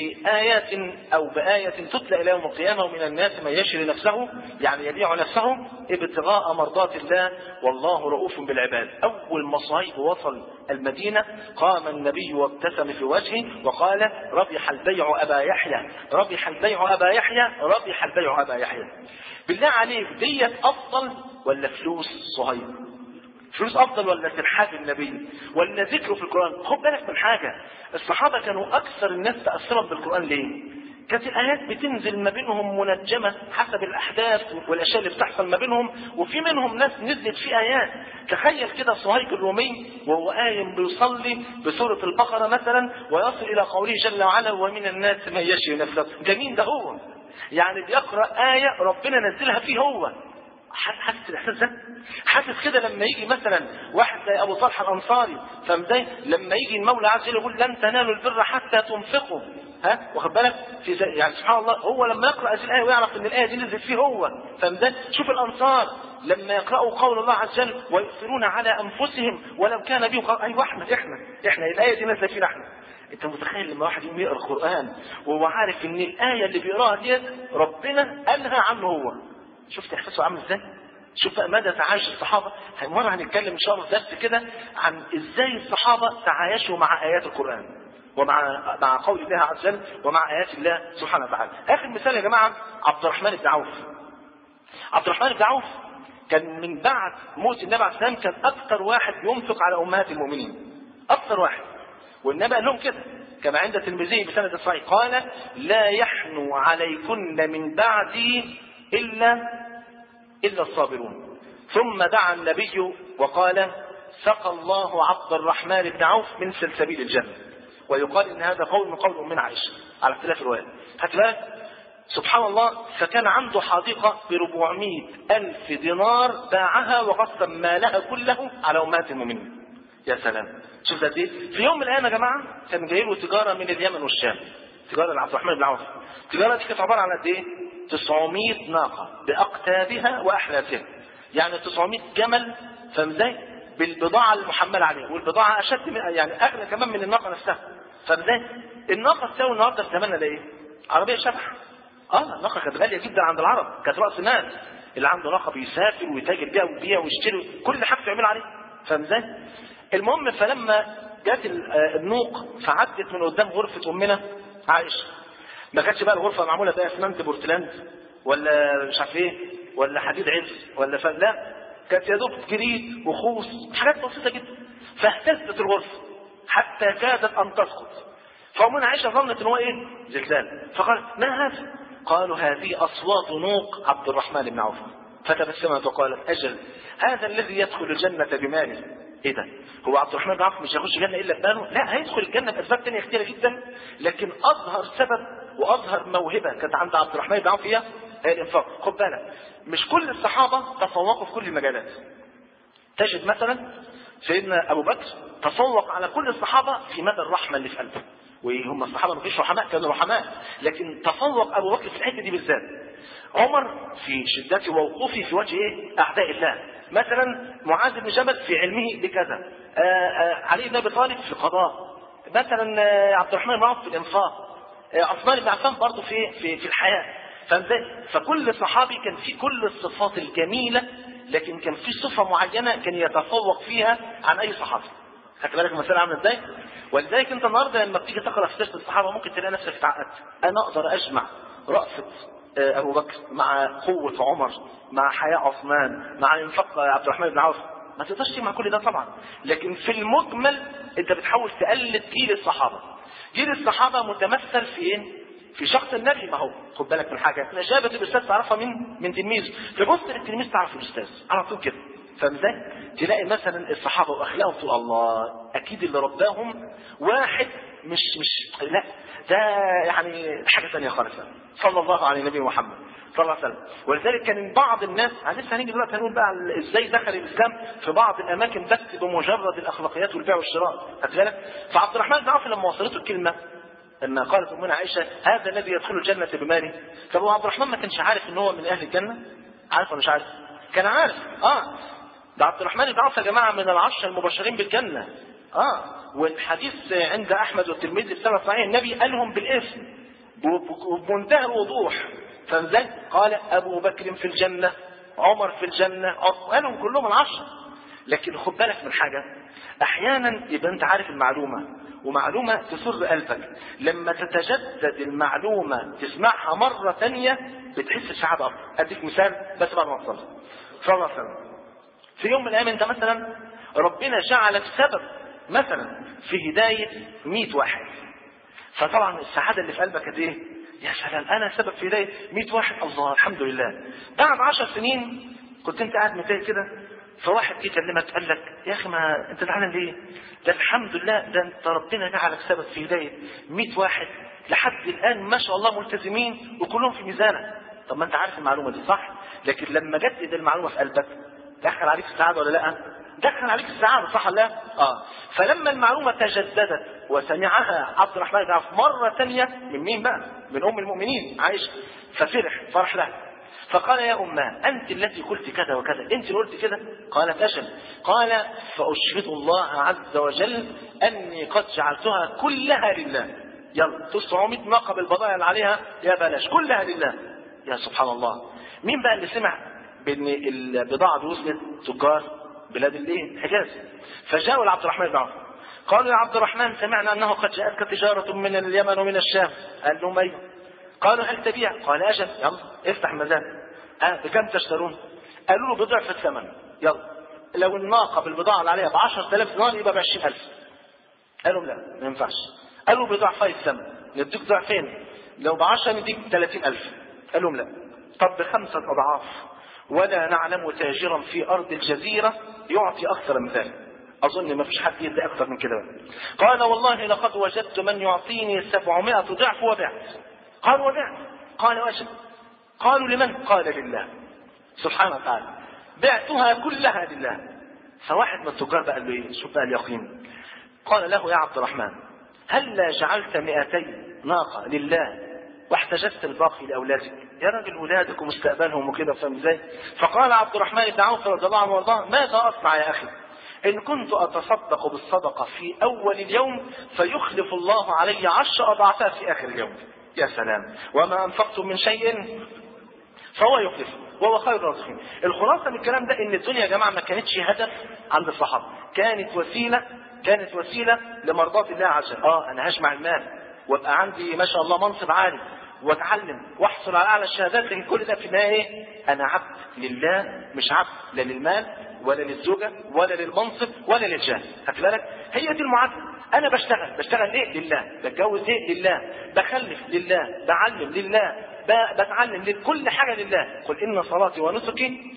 بآيات أو بآية تتلى إلى يوم القيامة: ومن الناس من يشري نفسه، يعني يبيع نفسه ابتغاء مرضات الله والله رؤوف بالعباد. أول ما صهيب وصل المدينة قام النبي وابتسم في وجهه وقال: ربح البيع أبا يحيى، ربح البيع أبا يحيى، ربح البيع أبا يحيى. بالله عليك ديت أفضل ولا فلوس صهيب؟ فلوس افضل ولا ترحاب النبي ولا ذكره في القرآن؟ خد بالك من حاجة، الصحابة كانوا اكثر الناس تأثرا بالقرآن. ليه؟ كانت الايات بتنزل ما بينهم منجمة حسب الاحداث والاشياء اللي بتحصل ما بينهم، وفي منهم ناس نزلت في ايات. تخيل كده صهيب الرومي وهو قايم بيصلي بسورة البقرة مثلا ويصل الى قوله جل وعلا: ومن الناس من يشري نفسه. ده مين ده؟ هو يعني بيقرأ آية ربنا نزلها فيه هو. حاسس الاحساس ده؟ حاسس كده لما يجي مثلا واحد زي ابو طلحه الانصاري فمضايق، لما يجي المولى عز وجل يقول: لن تنالوا البر حتى تنفقوا، ها واخد بالك؟ في يعني سبحان الله، هو لما يقرا هذه الايه ويعرف ان الايه دي نزلت فيه هو، فمضايق. شوف الانصار لما يقراوا قول الله عز وجل: ويؤثرون على انفسهم ولو كان بهم. ايوه احنا احنا احنا الايه دي نزلت فينا احنا. انت متخيل لما واحد يقوم يقرا القران وهو عارف ان الايه اللي بيقراها دي ربنا انهى عنه هو؟ شفت احساسه عامل ازاي؟ شوف مدى تعايش الصحابه. مرة هنتكلم ان شاء الله درس كده عن ازاي الصحابه تعايشوا مع ايات القران ومع مع قول الله عز وجل ومع ايات الله سبحانه وتعالى. اخر مثال يا جماعه عبد الرحمن بن عوف. عبد الرحمن بن عوف كان من بعد موت النبي عليه السلام كان اكثر واحد ينفق على امهات المؤمنين، اكثر واحد. والنبي قال لهم كده كما عند الترمذي بسند صحيح، قال: لا يحنو عليكن من بعدي الا إلا الصابرون. ثم دعا النبي وقال: سقى الله عبد الرحمن بن عوف من سلسبيل الجنة. ويقال إن هذا قول من قول من عائشة على اختلاف الروايات. هات بالك سبحان الله، فكان عنده حديقة بربعمائة ألف دينار باعها وقسم مالها كله على أمهات المؤمنين. يا سلام، شوف قد ايه. في يوم من الأيام يا جماعة كان جاي له تجارة من اليمن والشام، تجارة لعبد الرحمن بن عوف. التجارة دي كانت عبارة عن قد ايه؟ تسعمائة ناقة بأقتابها وأحلاسها، يعني تسعمائة جمل فاهم ازاي؟ بالبضاعه المحمله عليه، والبضاعه اشد من يعني اغلى كمان من الناقه نفسها. فاهم ازاي؟ الناقه تساوي النهارده في زماننا ده ايه؟ عربيه شبح. اه الناقه كانت غاليه جدا عند العرب، كانت راس مال. اللي عنده ناقه بيسافر ويتاجر بيها ويبيع ويشتري كل حاجه يعمل عليه. فاهم ازاي؟ المهم فلما جت النوق فعدت من قدام غرفه امنا عائشه. ما كانتش بقى الغرفه معموله بقى اسمنت بورتلاند ولا مش عارف ايه ولا حديد عز ولا ف... لا، كانت يا دوب جريد وخوص، حاجات بسيطه جدا. فاهتزت الغرفه حتى كادت ان تسقط. فأمنا عائشة ظنت ان هو ايه؟ زلزال. فقالت ما هذا؟ قالوا هذه اصوات نوق عبد الرحمن بن عوف. فتبسمت وقالت اجل هذا الذي يدخل الجنة بماله. ايه ده؟ هو عبد الرحمن بن عوف مش هيخش الجنة الا بماله؟ لا، هيدخل الجنة باسباب تانية كتيرة جدا، لكن اظهر سبب واظهر موهبة كانت عند عبد الرحمن بن عوف هي هي الانفاق. خد بالك مش كل الصحابة تفوقوا في كل المجالات. تجد مثلا سيدنا ابو بكر تفوق على كل الصحابة في مدى الرحمة اللي في قلبه، وهم الصحابه ما فيش رحماء، كانوا رحماء، لكن تفوق ابو بكر في الحته دي بالذات. عمر في شدته ووقوفه في وجه ايه؟ اعداء الله. مثلا معاذ بن جبل في علمه بكذا، علي بن ابي طالب في القضاء، مثلا عبد الرحمن بن عوف في الانفاق، عثمان بن عفان برضه في في في الحياه. فازاي؟ فكل صحابي كان في كل الصفات الجميله، لكن كان في صفه معينه كان يتفوق فيها عن اي صحابي. خدت بالك المسألة عاملة ازاي؟ ولذلك انت النهارده لما بتيجي تقرا في سيرة الصحابة ممكن تلاقي نفسك اتعقدت. انا اقدر اجمع رأفة ابو بكر مع قوة عمر مع حياة عثمان مع انفاق عبد الرحمن بن عوف، ما تقدرش تجمع كل ده طبعا، لكن في المجمل انت بتحاول تقلد جيل الصحابة. جيل الصحابة متمثل في ايه؟ في شخص النبي. ما هو خد بالك من حاجة، نجابة الاستاذ تعرفها من من تلميذه، تبص للتلميذ تعرف الاستاذ على طول كده. فاهم ازاي؟ تلاقي مثلا الصحابه واخلاقهم تقول الله اكيد اللي رباهم واحد مش مش لا ده يعني حاجه ثانيه خالص. صلى الله على النبي محمد صلى الله عليه وسلم. ولذلك كان بعض الناس لسه هنيجي دلوقتي هنقول بقى ازاي دخل الاسلام في بعض الاماكن بس بمجرد الاخلاقيات والبيع والشراء. خدت بالك؟ فعبد الرحمن بن عوف لما وصلته الكلمه لما قالت امنا عائشه هذا الذي يدخل الجنه بماله، طب هو عبد الرحمن ما كانش عارف ان هو من اهل الجنه؟ عارف ولا مش عارف؟ كان عارف. اه ده عبد الرحمن بن عوف يا جماعه من العشره المبشرين بالجنه. اه والحديث عند احمد والترمذي بسند صحيح، النبي قالهم بالاسم بمنتهى الوضوح. فازاي؟ قال ابو بكر في الجنه، عمر في الجنه، قالهم كلهم العشره. لكن خد بالك من حاجه، احيانا يبقى انت عارف المعلومه ومعلومه تسر قلبك، لما تتجدد المعلومه تسمعها مره ثانيه بتحس بسعاده اكتر. اديك مثال بس بعد ما اوصل صلى الله عليه وسلم. في يوم من الايام انت مثلا ربنا جعلك سبب مثلا في هدايه مئة واحد، فطبعا السعاده اللي في قلبك كانت ايه؟ يا سلام انا سبب في هدايه مئة واحد، الله الحمد لله. بعد عشر سنين كنت انت قاعد متضايق كده، فواحد جه يكلمك قال لك يا اخي ما انت زعلان ليه؟ ده الحمد لله ده انت ربنا جعلك سبب في هدايه مئة واحد لحد الان ما شاء الله ملتزمين وكلهم في ميزانك. طب ما انت عارف المعلومه دي صح؟ لكن لما جدد المعلومه في قلبك دخل عليك السعاده ولا لا؟ دخل عليك السعاده صح ولا لا؟ اه فلما المعلومه تجددت وسمعها عبد الرحمن بن عوف مره ثانيه من مين بقى؟ من ام المؤمنين عائشه، ففرح فرح لها فقال يا أمه أنت التي قلت كذا وكذا، أنت اللي قلت كذا؟ قالت أجل. قال فأشهد الله عز وجل أني قد جعلتها كلها لله. يلا تسعمائة ناقة بالبضائع اللي عليها يا بلاش كلها لله. يا سبحان الله، مين بقى اللي سمع بأن البضاعة دي وصلت تجار بلاد الايه؟ الحجاز. فجاءوا لعبد الرحمن بن عوف قالوا يا عبد الرحمن سمعنا أنه قد جاءتك تجارة من اليمن ومن الشام. قال لهم أيوه. قالوا هل تبيع؟ قال أجل. يلا افتح المزاد. أه بكم تشترون؟ قالوا له بضعف الثمن. يلا لو الناقة بالبضاعة اللي عليها ب عشرة آلاف دينار يبقى ب عشرين ألف. قالوا لا ما ينفعش. قالوا بضعفي الثمن نديك ضعفين، لو ب عشرة نديك ثلاثين ألف. قالوا لا. طب بخمسة أضعاف، ولا نعلم تاجرا في أرض الجزيرة يعطي أكثر من ذلك. أظن ما فيش حد يدي أكثر من كده. قال والله لقد وجدت من يعطيني سبعمائة ضعف وبعت. قالوا وبعت. قال وأجل. قالوا لمن؟ قال لله سبحانه وتعالى، بعتها كلها لله. فواحد من التجار بقى قال له ايه؟ شوف بقى اليقين. قال له يا عبد الرحمن هل لا جعلت مئتي ناقة لله واحتجزت الباقي لاولادك. يا راجل ولادك ومستقبلهم وكده، فاهم ازاي؟ فقال عبد الرحمن بن عوف رضي الله عنه وارضاه: ماذا اصنع يا اخي؟ ان كنت اتصدق بالصدقه في اول اليوم فيخلف الله علي عشر اضعافها في اخر اليوم. يا سلام. وما انفقتم من شيء فهو يخلف وهو خير الرازقين. الخلاصه من الكلام ده ان الدنيا يا جماعه ما كانتش هدف عند الصحابه، كانت وسيله كانت وسيله لمرضاه الله عز وجل. اه انا هجمع المال وابقى عندي ما شاء الله منصب عالي واتعلم واحصل على اعلى الشهادات، لكن كل ده في النهايه ايه؟ انا عبد لله، مش عبد لا للمال ولا للزوجه ولا للمنصب ولا للجاه. خدت بالك؟ هي دي المعادله. انا بشتغل بشتغل ليه؟ لله. بتجوز ليه؟ لله. بخلف لله. بعلم لله. بتعلم لكل حاجة لله. قل إن صلاتي ونسكي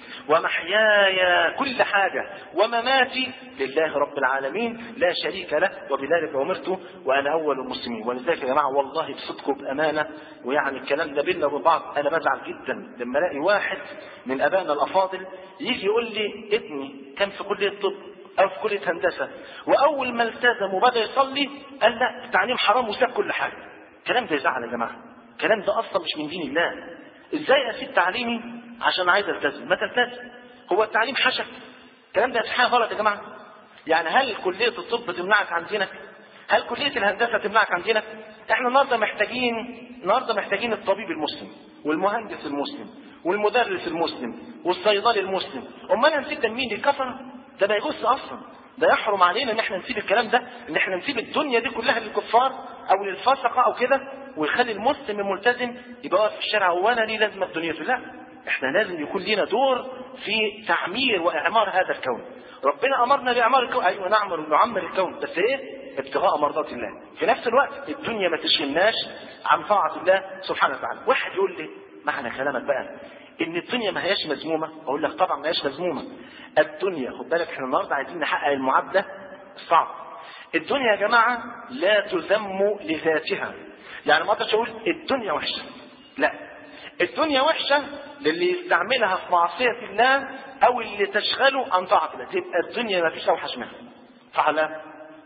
ومحياي كل حاجة ومماتي لله رب العالمين لا شريك له وبذلك أمرت وأنا أول المسلمين. ولذلك يا جماعة والله بصدق وبأمانة، ويعني الكلام ده بيننا وبين بعض، أنا بزعل جدا لما ألاقي واحد من أبائنا الأفاضل يجي يقول لي ابني كان في كلية طب أو في كلية هندسة وأول ما التزم وبدأ يصلي قال لا التعليم حرام وساب كل حاجة. الكلام ده يزعل يا جماعة. الكلام ده اصلا مش من دين الله. ازاي اسيب تعليمي عشان عايز التزم؟ ما تلتزم. هو التعليم حشك؟ الكلام ده حاجه غلط يا جماعه. يعني هل كليه الطب تمنعك عن دينك؟ هل كليه الهندسه تمنعك عن دينك؟ احنا النهارده محتاجين النهارده محتاجين الطبيب المسلم والمهندس المسلم والمدرس المسلم والصيدلي المسلم. امال هنسيب مين؟ الكفره؟ ده ما يجوز اصلا. ده يحرم علينا ان احنا نسيب الكلام ده، ان احنا نسيب الدنيا دي كلها للكفار او للفسقه او كده، ويخلي المسلم الملتزم يبقى واقف في الشارع وانا ليه لازمه بدنيته. لا، احنا لازم يكون لنا دور في تعمير واعمار هذا الكون. ربنا امرنا باعمار الكون، ايوه نعمر ونعمر الكون، بس ايه؟ ابتغاء مرضات الله. في نفس الوقت الدنيا ما تشغلناش عن طاعه الله سبحانه وتعالى. واحد يقول لي معنى كلامك بقى ان الدنيا ما هياش مذمومه؟ اقول لك طبعا ما هياش مذمومه. الدنيا خد بالك احنا النهارده عايزين نحقق المعادله الصعبه. الدنيا يا جماعه لا تذم لذاتها. يعني ما اقدرش اقول الدنيا وحشه، لا، الدنيا وحشه للي يستعملها في معصيه الله او اللي تشغله عن طاعه الله. تبقى الدنيا ما فيش اوحش منها. فعلا.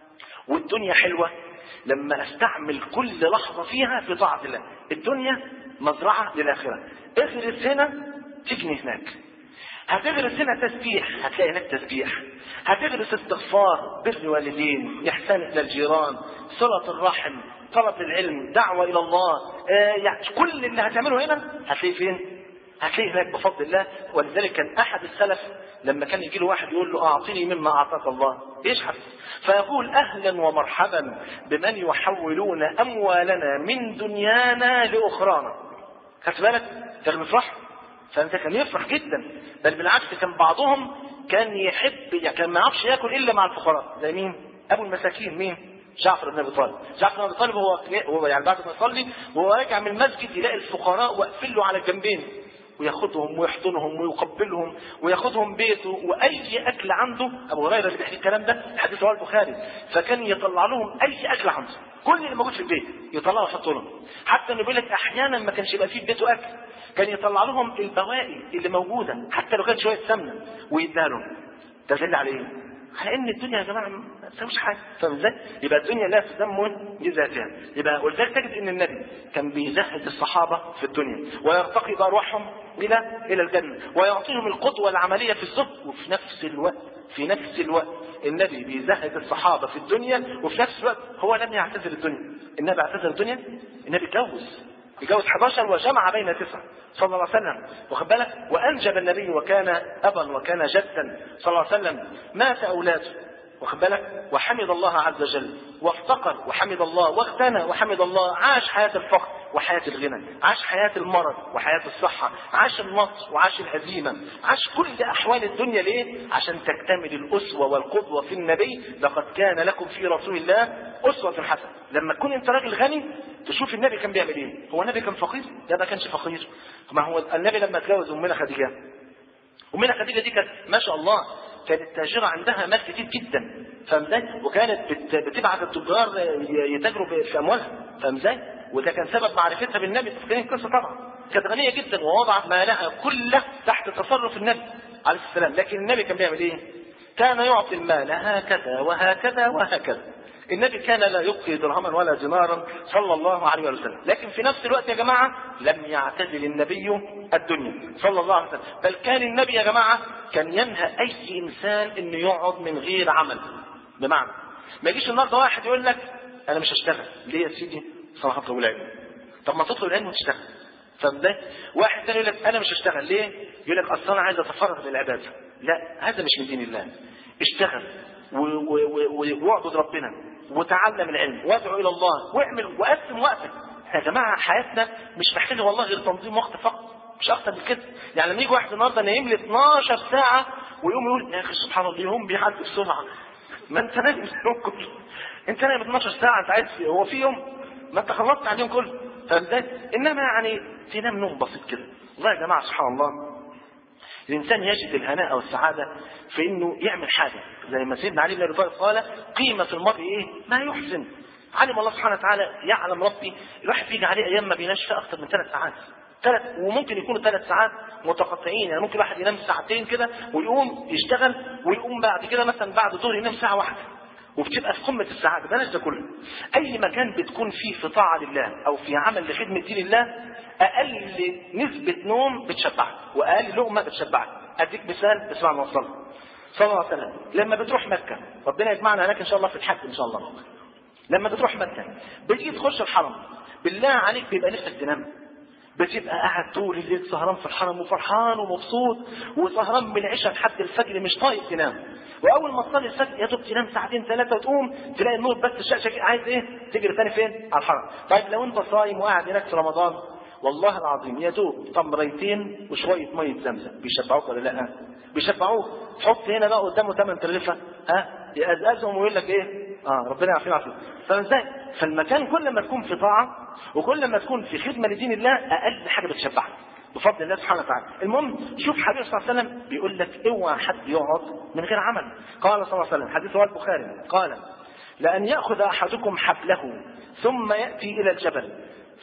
والدنيا حلوه لما استعمل كل لحظه فيها في طاعه الله. الدنيا مزرعه للاخره. اغرس هنا تجني هناك. هتغرس هنا تسبيح هتلاقي هناك تسبيح. هتغرس استغفار، بر والدين، احسان الى الجيران، صله الرحم، طلب العلم، دعوه الى الله، آه يعني كل اللي هتعمله هنا هتلاقيه فين؟ هتلاقيه هناك بفضل الله. ولذلك كان احد السلف لما كان يجي له واحد يقول له اعطني مما اعطاك الله يشحت، فيقول اهلا ومرحبا بمن يحولون اموالنا من دنيانا لاخرانا. خدت بالك؟ كان بيفرح. فانت كان يفرح جدا، بل بالعكس كان بعضهم كان يحب، يعني كان ما يعرفش ياكل الا مع الفقراء. زي مين؟ ابو المساكين. مين؟ جعفر بن ابي طالب. جعفر بن ابي طالب هو هو يعني بعد ما يصلي وهو راجع من المسجد يلاقي الفقراء واقفين له على الجنبين، وياخدهم ويحضنهم ويقبلهم وياخدهم بيته، واي اكل عنده. ابو هريره اللي بيحكي الكلام ده حديث رواه البخاري، فكان يطلع لهم اي اكل عنده، كل اللي موجود في البيت يطلعه ويحطه لهم. حتى انه بيقول لك احيانا ما كانش يبقى فيه في بيته اكل، كان يطلع لهم البواقي اللي موجوده حتى لو كان شويه سمنه ويديها لهم. ده دل على ايه؟ على ان الدنيا يا جماعه ما تساويش حاجه. فاهم ازاي؟ يبقى الدنيا لا تذم لذاتها. يبقى ولذلك تجد ان النبي كان بيزهد الصحابه في الدنيا ويرتقي بارواحهم الى الى الجنه ويعطيهم القدوه العمليه في الزهد. وفي نفس الوقت في نفس الوقت النبي بيزهد الصحابه في الدنيا، وفي نفس الوقت هو لم يعتزل الدنيا. النبي اعتزل الدنيا؟ النبي اتجوز يتجوز احداشر وجمع بين تسعه صلى الله عليه وسلم. واخد بالك؟ وانجب النبي وكان ابا وكان جدا صلى الله عليه وسلم. مات اولاده، واخد بالك؟ وحمد الله عز وجل، وافتقر وحمد الله، واغتنى وحمد الله. عاش حياه الفقر وحياه الغنى، عاش حياه المرض وحياه الصحه، عاش النصر وعاش الهزيمه، عاش كل احوال الدنيا. ليه؟ عشان تكتمل الاسوه والقدوه في النبي. لقد كان لكم في رسول الله اسوه حسنه. لما تكون انت راجل غني تشوف النبي كان بيعمل ايه. هو النبي كان فقير؟ لا ما كانش فقير. ما هو النبي لما اتجوز امنا خديجه، امنا خديجه دي كانت ما شاء الله كانت تاجره عندها مال كتير جدا. فاهم ازاي؟ وكانت بتبعت التجار يتاجروا في اموالها. فاهم ازاي؟ وده كان سبب معرفتها بالنبي. تفكرين القصه طبعا. كانت غنيه جدا ووضعت مالها كله تحت تصرف النبي عليه السلام. لكن النبي كان بيعمل ايه؟ كان يعطي المال هكذا وهكذا وهكذا. النبي كان لا يبقي درهما ولا دينارا صلى الله عليه وسلم، لكن في نفس الوقت يا جماعة لم يعتزل النبي الدنيا صلى الله عليه وسلم، بل كان النبي يا جماعة كان ينهى أي إنسان إنه يقعد من غير عمل. بمعنى ما يجيش النهارده واحد يقول لك أنا مش هشتغل. ليه يا سيدي؟ صراحة طلب العلم. طب ما تطلب العلم وتشتغل. فده واحد تاني يقول لك أنا مش هشتغل. ليه؟ يقول لك أصل أنا عايز أتفرغ للعبادة. لا، هذا مش من دين الله. اشتغل واعبد ربنا وتعلم العلم وادعو الى الله واعمل وقسم وقتك. يا جماعه حياتنا مش محتاجه والله غير تنظيم وقت فقط، مش اكتر من كده. يعني لما يجي واحد النهارده نايم لي اتناشر ساعه ويقوم يقول يا اخي سبحان الله اليوم بيعدي بسرعه. ما انت نايم اليوم كله، انت نايم اتناشر ساعه، انت عايز هو في يوم ما انت خلصت على اليوم كله. فازاي؟ انما يعني تنام نوم بسيط كده. والله يا جماعه سبحان الله الإنسان يجد الهناء والسعادة في إنه يعمل حاجة، زي ما سيدنا علي بن أبي طالب قال قيمة المرء إيه؟ ما يحسن. علم الله سبحانه وتعالى، يعلم ربي الواحد بيجي عليه أيام ما بينامش فيها أكثر من ثلاث ساعات، ثلاث وممكن يكونوا ثلاث ساعات متقطعين. يعني ممكن واحد ينام ساعتين كده ويقوم يشتغل ويقوم بعد كده مثلا بعد الظهر ينام ساعة واحدة، وبتبقى في قمة السعادة. بلاش ده كله. أي مكان بتكون فيه في طاعة لله أو في عمل لخدمة دين الله أقل نسبة نوم بتشبعك وأقل لقمة بتشبعك. أديك مثال اسمع ما وصل صلى الله عليه وسلم لما بتروح مكة، ربنا يجمعنا هناك إن شاء الله في الحج إن شاء الله. لما بتروح مكة بتيجي تخش الحرم، بالله عليك بيبقى نفسك تنام، بتبقى قاعد طول الليل سهران في الحرم وفرحان ومبسوط وسهران من العشاء لحد الفجر مش طايق تنام. واول ما تصلي الفجر يا دوب تنام ساعتين ثلاثه وتقوم تلاقي النور بس الشقشق عايز ايه؟ تجري ثاني فين؟ على الحرم. طيب لو انت صايم وقاعد هناك في رمضان والله العظيم يا دوب تمريتين وشويه ميه زمزم بيشبعوك ولا لا؟ بيشبعوك. تحط هنا بقى قدامه ثمان ترغيفه ها يقزقزهم ويقول لك ايه؟ اه ربنا يعافينا ويعافيك. فازاي؟ فالمكان كل ما تكون في طاعه وكل ما تكون في خدمه لدين الله اقل حاجه بتشبعك بفضل الله سبحانه وتعالى. المهم شوف حبيبي صلى الله عليه وسلم بيقول لك اوعى حد يقعد من غير عمل. قال صلى الله عليه وسلم حديث رواه البخاري قال لأن يأخذ أحدكم حبله ثم يأتي إلى الجبل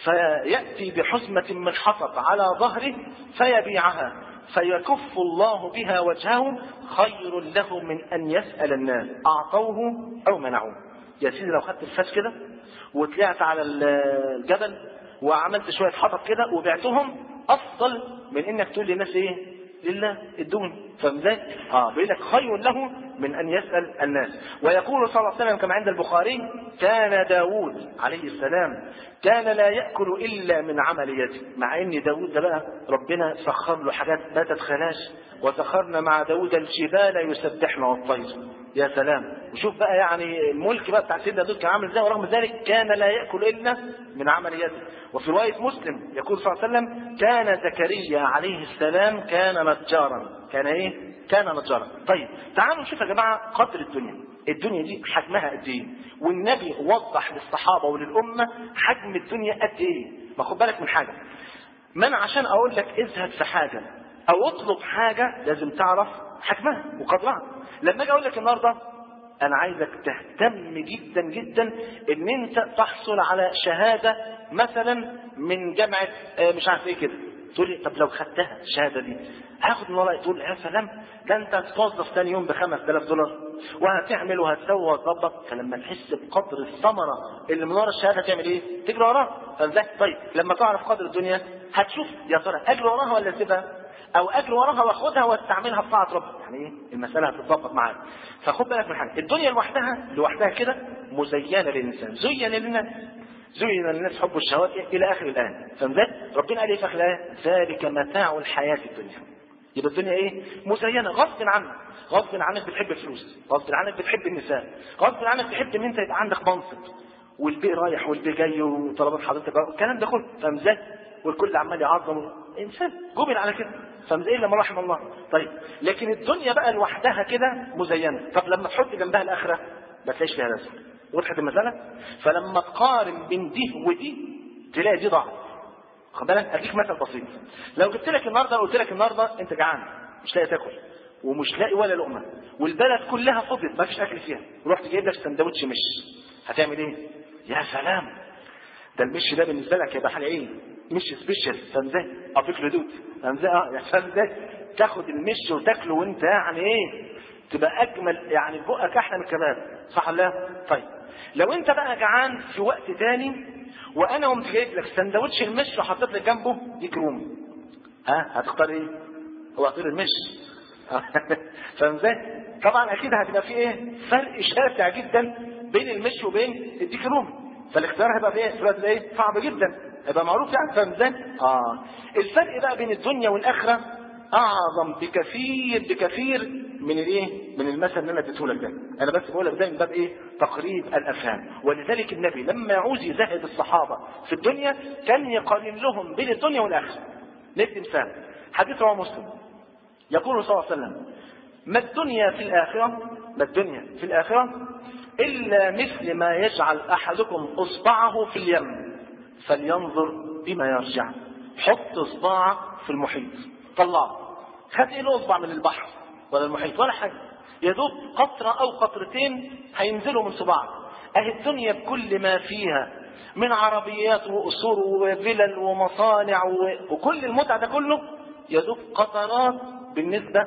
فيأتي بحزمة من حطب على ظهره فيبيعها فيكف الله بها وجهه خير له من أن يسأل الناس أعطوه أو منعوه. يا سيدي لو خدت الفاس كده وطلعت على الجبل وعملت شوية حطب كده وبعتهم أفضل من إنك تقول للناس إيه؟ لله ادوني. فاهم ازاي؟ اه بيقول لك خير له من ان يسال الناس. ويقول صلى الله عليه وسلم كما عند البخاري كان داود عليه السلام كان لا ياكل الا من عمل يده. مع ان داود ده بقى ربنا سخر له حاجات ما تتخيلهاش. وسخرنا مع داود الجبال يسبحن والطير. يا سلام. وشوف بقى يعني الملك بقى بتاع سيدنا داود كان عامل ازاي. ورغم ذلك كان لا ياكل الا من عمل يده. وفي روايه مسلم يقول صلى الله عليه وسلم كان زكريا عليه السلام كان نجارا. كان ايه؟ كان نجارا. طيب تعالوا نشوف يا جماعه قدر الدنيا. الدنيا دي حجمها قد ايه؟ والنبي وضح للصحابه وللامه حجم الدنيا قد ايه. ما خد بالك من حاجه، من عشان اقول لك اذهب في حاجه او اطلب حاجه لازم تعرف حجمها وقدرها. لما اجي اقول لك النهارده انا عايزك تهتم جدا جدا ان انت تحصل على شهاده مثلا من جامعه مش عارف ايه كده، تقول لي طب لو خدتها الشهاده دي هاخد من وراها. تقول يا سلام ده انت هتتوظف ثاني يوم ب خمس آلاف دولار وهتعمل وهتسوي وهتظبط. فلما تحس بقدر الثمره اللي من ورا الشهاده تعمل ايه؟ تجري وراها. فازاي؟ طيب لما تعرف قدر الدنيا هتشوف يا ترى اجري وراها ولا اسيبها؟ او اجري وراها واخدها واستعملها في طاعه ربنا. يعني ايه؟ المساله هتتظبط معاك. فخد بالك من حاجه، الدنيا لوحدها لوحدها كده مزينه للانسان، زين للناس زين للناس حب الشهوات الى اخر الايه. فاهم؟ ربنا قال ايه في اخر الايه؟ ذلك متاع الحياه الدنيا. يبقى الدنيا ايه؟ مزينه غصب عنك. غصب عنك بتحب الفلوس، غصب عنك بتحب النساء، غصب عنك بتحب ان انت يبقى عندك منصب والبي رايح والبي جاي وطلبات حضرتك الكلام ده كله. فاهم ازاي؟ والكل عمال يعظم. انسان جبل على كده. فاهم ازاي؟ لما رحم الله. طيب لكن الدنيا بقى لوحدها كده مزينه. طب لما تحط جنبها الاخره ما تلاقيش فيها لازمه. وضحت المساله؟ فلما تقارن بين دي ودي تلاقي دي ضعف. خد بالك اديك مثل بسيط. لو جبت لك النهارده قلت لك النهارده انت جعان مش لاقي تاكل ومش لاقي ولا لقمه والبلد كلها فضيت ما فيش اكل فيها ورحت جايب لك سندوتش مش، هتعمل ايه؟ يا سلام ده المش ده بالنسبه لك يبقى حاجه ايه؟ مش سبيشال. فاهم ازاي؟ اضيف له دوت. فاهم ازاي؟ اه يا فاهم ازاي؟ تاخد المش وتاكله وانت يعني ايه؟ تبقى اجمل يعني بقك احلى من الكباب. صح ولا لا؟ طيب لو انت بقى جعان في وقت تاني وانا قمت جايب لك سندوتش المش وحطيت لك جنبه ديك رومي، ها هتختار ايه؟ هو هتختار المش. فاهم ازاي؟ طبعا اكيد هتبقى في ايه؟ فرق شاسع جدا بين المش وبين الديك رومي، فالاختيار هيبقى في ايه؟ في الوقت ايه؟ صعب جدا، هيبقى معروف يعني. فاهم ازاي؟ اه الفرق بقى بين الدنيا والاخره اعظم بكثير بكثير من الايه؟ من المثل اللي انا اديته لك ده. انا بس بقول لك ده من باب ايه؟ تقريب الافهام. ولذلك النبي لما يعوز يزهد الصحابه في الدنيا كان يقارن لهم بين الدنيا والاخره. ندي مثال، حديث رواه مسلم، يقول صلى الله عليه وسلم: ما الدنيا في الاخره ما الدنيا في الاخره الا مثل ما يجعل احدكم اصبعه في اليم فلينظر بما يرجع. حط اصبعك في المحيط، طلعه، خد ايه الاصبع من البحر ولا المحيط ولا حاجه، يا دوب قطره او قطرتين هينزلوا من صباعك. اهي الدنيا بكل ما فيها من عربيات وقصور وفلل ومصانع وكل المتعه ده كله يا دوب قطرات بالنسبه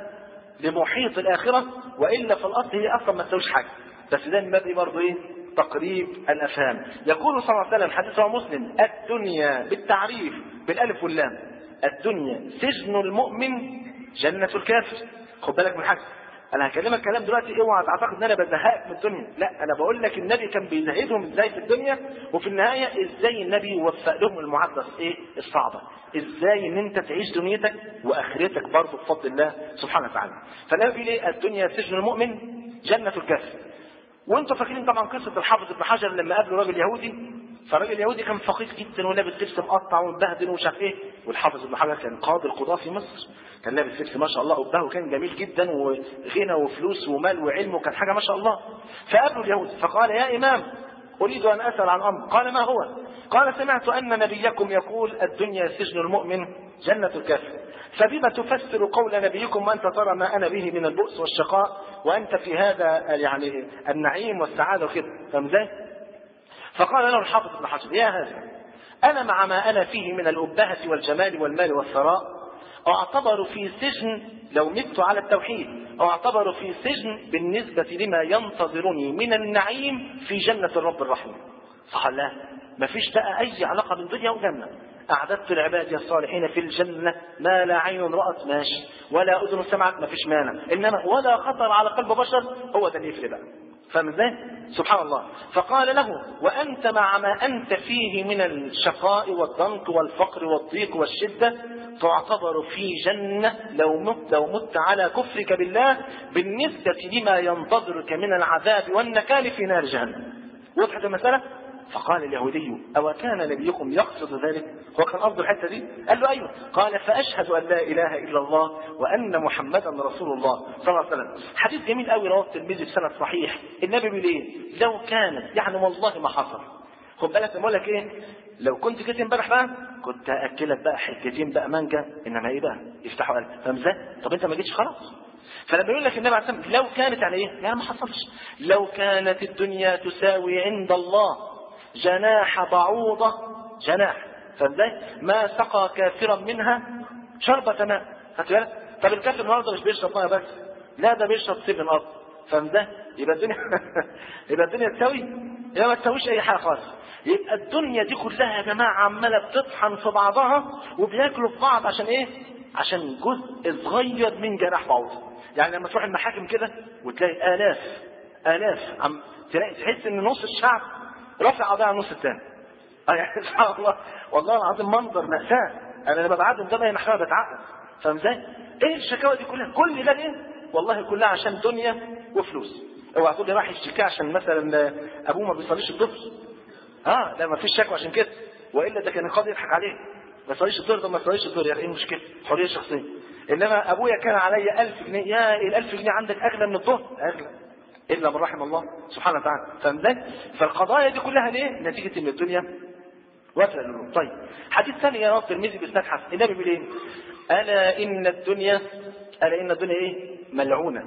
لمحيط الاخره، والا في الاصل هي اصلا ما تساويش حاجه. بس ده من باب برضه ايه؟ تقريب الافهام. يقول صلى الله عليه وسلم حديث مسلم: الدنيا بالتعريف بالالف واللام، الدنيا سجن المؤمن جنة الكافر. خد بالك من حاجه، انا هكلمك كلام دلوقتي اوعى تعتقد ان انا بزهقك من الدنيا، لا انا بقول لك النبي كان بيزهدهم ازاي في الدنيا، وفي النهايه ازاي النبي يوفق لهم المعادله ايه الصعبه، ازاي ان انت تعيش دنيتك واخرتك برضه بفضل الله سبحانه وتعالى. فالنبي بيقول ايه؟ الدنيا سجن المؤمن جنة الكافر. وانتم فاكرين طبعا قصه الحافظ ابن حجر لما قابله راجل يهودي، فالراجل يهودي كان فقير جدا ولابس لبس مقطع ومبهدل ومش عارف ايه، والحافظ ابن حجر كان قاضي القضاه في مصر، كان لابس لبس ما شاء الله قبه وكان جميل جدا وغنى وفلوس ومال وعلم وكان حاجه ما شاء الله. فقابله اليهودي فقال: يا امام اريد ان اسال عن امر. قال: ما هو؟ قال: سمعت ان نبيكم يقول الدنيا سجن المؤمن جنة الكافر، فبما تفسر قول نبيكم وانت ترى ما انا به من البؤس والشقاء وانت في هذا يعني النعيم والسعاده وكده. فاهم ازاي؟ فقال له الحافظ ابن حجر: يا هذا انا مع ما انا فيه من الابهه والجمال والمال والثراء اعتبر في سجن لو مت على التوحيد، اعتبر في سجن بالنسبه لما ينتظرني من النعيم في جنه الرب الرحيم. فقال: لا مفيش بقى اي علاقه بين دنيا وجنه. اعددت العباد الصالحين في الجنه ما لا عين رات ماشي ولا اذن سمعت مفيش مانع، انما ولا خطر على قلب بشر، هو ده اللي يفرق بقى. فاهم ازاي؟ سبحان الله. فقال له: وانت مع ما انت فيه من الشقاء والضنك والفقر والضيق والشده تعتبر في جنه لو مت لو مت على كفرك بالله بالنسبه لما ينتظرك من العذاب والنكال في نار جهنم. وضحت المساله؟ فقال اليهودي: أو كان نبيكم يقصد ذلك؟ هو كان قصده الحته دي؟ قال له: أيوه. قال: فأشهد أن لا إله إلا الله وأن محمدا رسول الله صلى الله عليه وسلم. حديث جميل قوي رواه الترمذي بسند صحيح. النبي بيقول إيه؟ لو كانت يعني والله ما حصل. خد بالك بقول لك إيه؟ لو كنت جيت امبارح بقى كنت أكلك بقى حتتين بقى مانجا، إنما إيه بقى؟ يفتحوا قلب. فاهم إزاي؟ طب أنت ما جيتش خلاص. فلما يقول لك النبي عليه الصلاة والسلام لو كانت يعني إيه؟ يعني ما حصلش. لو كانت الدنيا تساوي عند الله جناح بعوضة، جناح، فازاي؟ ما سقى كافرا منها شربة ماء. خدت بالك؟ طب الكافر النهارده مش بيشرب ميه بس، لا ده بيشرب سيفن اب. فاهم ده؟ يبقى الدنيا يبقى الدنيا تساوي؟ يبقى ما تساويش اي حاجه خالص. يبقى الدنيا دي كلها يا جماعه عماله بتطحن في بعضها وبياكلوا في بعض عشان ايه؟ عشان جزء صغير من جناح بعوضة. يعني لما تروح المحاكم كده وتلاقي الاف الاف عم تلاقي تحس ان نص الشعب رفع قضايا على النص الثاني. اه يعني سبحان الله، والله العظيم منظر مأساة. انا لما بعدهم ده بقى محكمة بتعقد. فاهم ازاي؟ ايه الشكاوى دي كلها؟ كل ده ليه؟ والله كلها عشان دنيا وفلوس. اوعى تقول لي راح يشتكي عشان مثلا ابوه ما بيصليش الظهر. اه لا ما فيش شكوى عشان كده، والا ده كان القاضي يضحك عليه. ما يصليش الظهر ده ما يصليش الظهر، يعني ايه المشكله؟ حريه شخصيه. انما ابويا كان عليا ألف جنيه، يا الألف جنيه عندك اغلى من الظهر؟ اغلى الا من رحم الله سبحانه وتعالى. فاهم ازاي؟ فالقضايا دي كلها ليه؟ نتيجه ان الدنيا واسعه للروح. طيب حديث ثاني يا رب الترمذي باسناد حسن، النبي بيقول ايه؟ الا ان الدنيا الا ان الدنيا ايه؟ ملعونه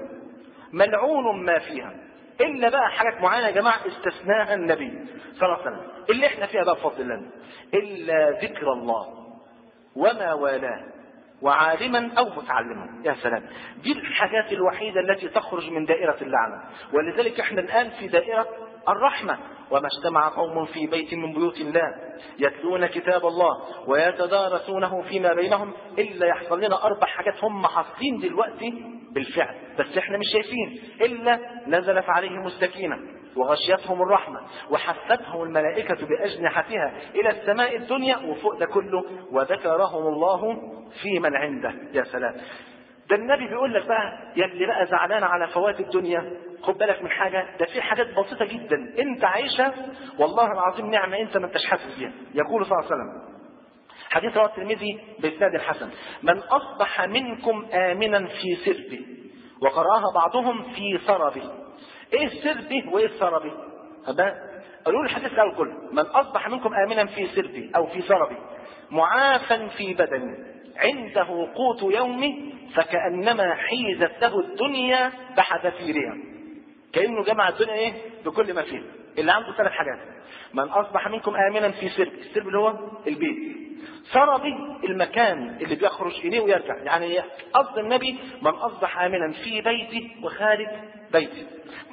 ملعون ما فيها، الا بقى حاجات معينه يا جماعه استثناها النبي صلى الله عليه وسلم اللي احنا فيها بقى بفضل الله، الا ذكر الله وما والاه وعالما أو متعلما. يا سلام، دي الحاجات الوحيدة التي تخرج من دائرة اللعنة. ولذلك احنا الآن في دائرة الرحمة. وما اجتمع قوم في بيت من بيوت الله يتلون كتاب الله ويتدارسونه فيما بينهم إلا يحصل لنا أربع حاجات هم حاصلين دلوقتي بالفعل، بس احنا مش شايفين. إلا نزلت عليهم السكينة وغشيتهم الرحمة وحفتهم الملائكة بأجنحتها إلى السماء الدنيا، وفوق ده كله وذكرهم الله في من عنده. يا سلام، ده النبي بيقول لك بقى يا اللي بقى زعلان على فوات الدنيا، خد بالك من حاجة، ده في حاجات بسيطة جدا انت عايشها والله العظيم نعمة انت ما انتش حاسس بيها. يقول صلى الله عليه وسلم حديث رواه الترمذي بإسناد الحسن: من أصبح منكم آمنا في سربه، وقرأها بعضهم في سربه. ايه سربه وايه سربه؟ هذا قالوا الحديث الاول كله: من أصبح منكم آمنا في سربه أو في سربه معافا في بدنه عنده قوت يومه فكأنما حيزت له الدنيا بحذافيرها. كأنه جمع الدنيا ايه بكل ما فيها. اللي عنده ثلاث حاجات: من أصبح منكم آمنا في سرب، السرب اللي هو البيت، سربي المكان اللي بيخرج إليه ويرجع. يعني قصد النبي من أصبح آمنا في بيته وخارج بيته،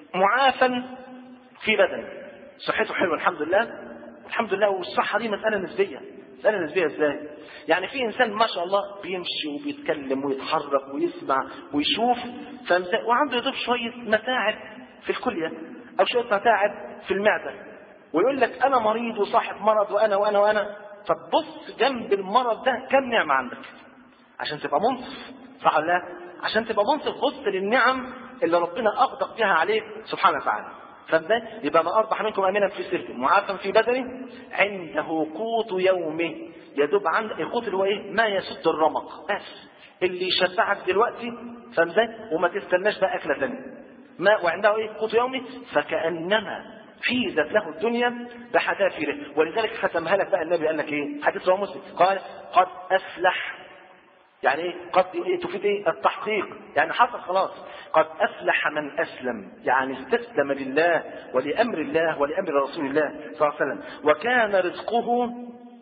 معافا في بدنه، صحته حلوه الحمد لله الحمد لله. والصحة دي مسألة نسبية. مسألة نسبية ازاي؟ يعني في إنسان ما شاء الله بيمشي وبيتكلم ويتحرك ويسمع ويشوف، وعنده يضيف شوية متاعب في الكلية أو شوية متاعب في المعدة، ويقول لك أنا مريض وصاحب مرض وأنا وأنا وأنا. فبص جنب المرض ده كم نعمة عندك عشان تبقى منصف، صح ولا لا؟ عشان تبقى منصف بص للنعم اللي ربنا أغدق بها عليك سبحانه وتعالى. فده يبقى ما أصبح منكم آمنا في سربه معافا في بدنه عنده قوت يومه. يدوب عند القوت اللي هو ايه؟ ما يسد الرمق، بس اللي يشبعك دلوقتي، فاهم ازاي؟ وما تستناش بقى أكلة ثانيه. ما وعنده ايه؟ قوت يومه فكأنما حيزت له الدنيا بحذافيره. ولذلك ختمها لك بقى النبي قال لك ايه؟ حديث رواه مسلم قال: قد أفلح. يعني ايه قد إيه؟ تفيد ايه؟ التحقيق، يعني حصل خلاص. قد أفلح من أسلم، يعني استسلم لله ولأمر الله ولأمر رسول الله صلى الله عليه وسلم، وكان رزقه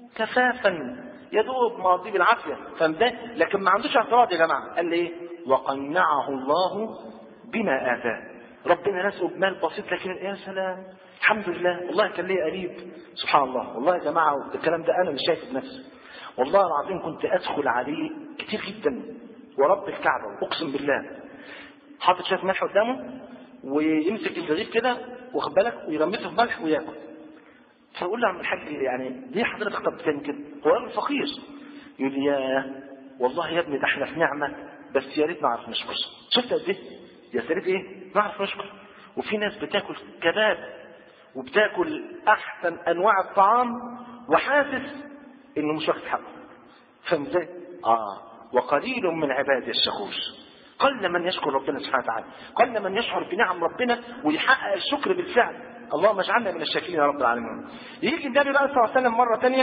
كفافا يدوب ماضي بالعافية. فده لكن ما عندوش اعتراض يا جماعة. قال لي ايه؟ وقنعه الله بما آتاه. ربنا رزقه بمال بسيط لكن يا سلام الحمد لله. والله كان لي قريب سبحان الله، والله يا جماعة الكلام ده أنا مش شايف بنفسي، والله العظيم كنت أدخل عليه كتير جدا ورب الكعبة أقسم بالله، حاطط شوية ملح قدامه ويمسك الرغيف كده واخد بالك ويرمسه في ملح وياكل. فأقول له يا عم الحاج يعني ليه حضرتك طب بتعمل كده؟ هو راجل فقير. يقول لي يا والله يا ابني ده احنا في نعمة بس يا ريت نعرف نشكر. شفت قد ايه؟ يا ريت ايه؟ نعرف نشكر. وفي ناس بتاكل كباب وبتاكل أحسن أنواع الطعام وحاسس إنه مش واخد حقه. فاهم ازاي؟ آه وقليل من عبادي الشكور. قل من يشكر ربنا سبحانه وتعالى، قل من يشعر بنعم ربنا ويحقق الشكر بالفعل. اللهم اجعلنا من الشاكرين يا رب العالمين. يجي النبي بقى صلى الله عليه وسلم مرة تانية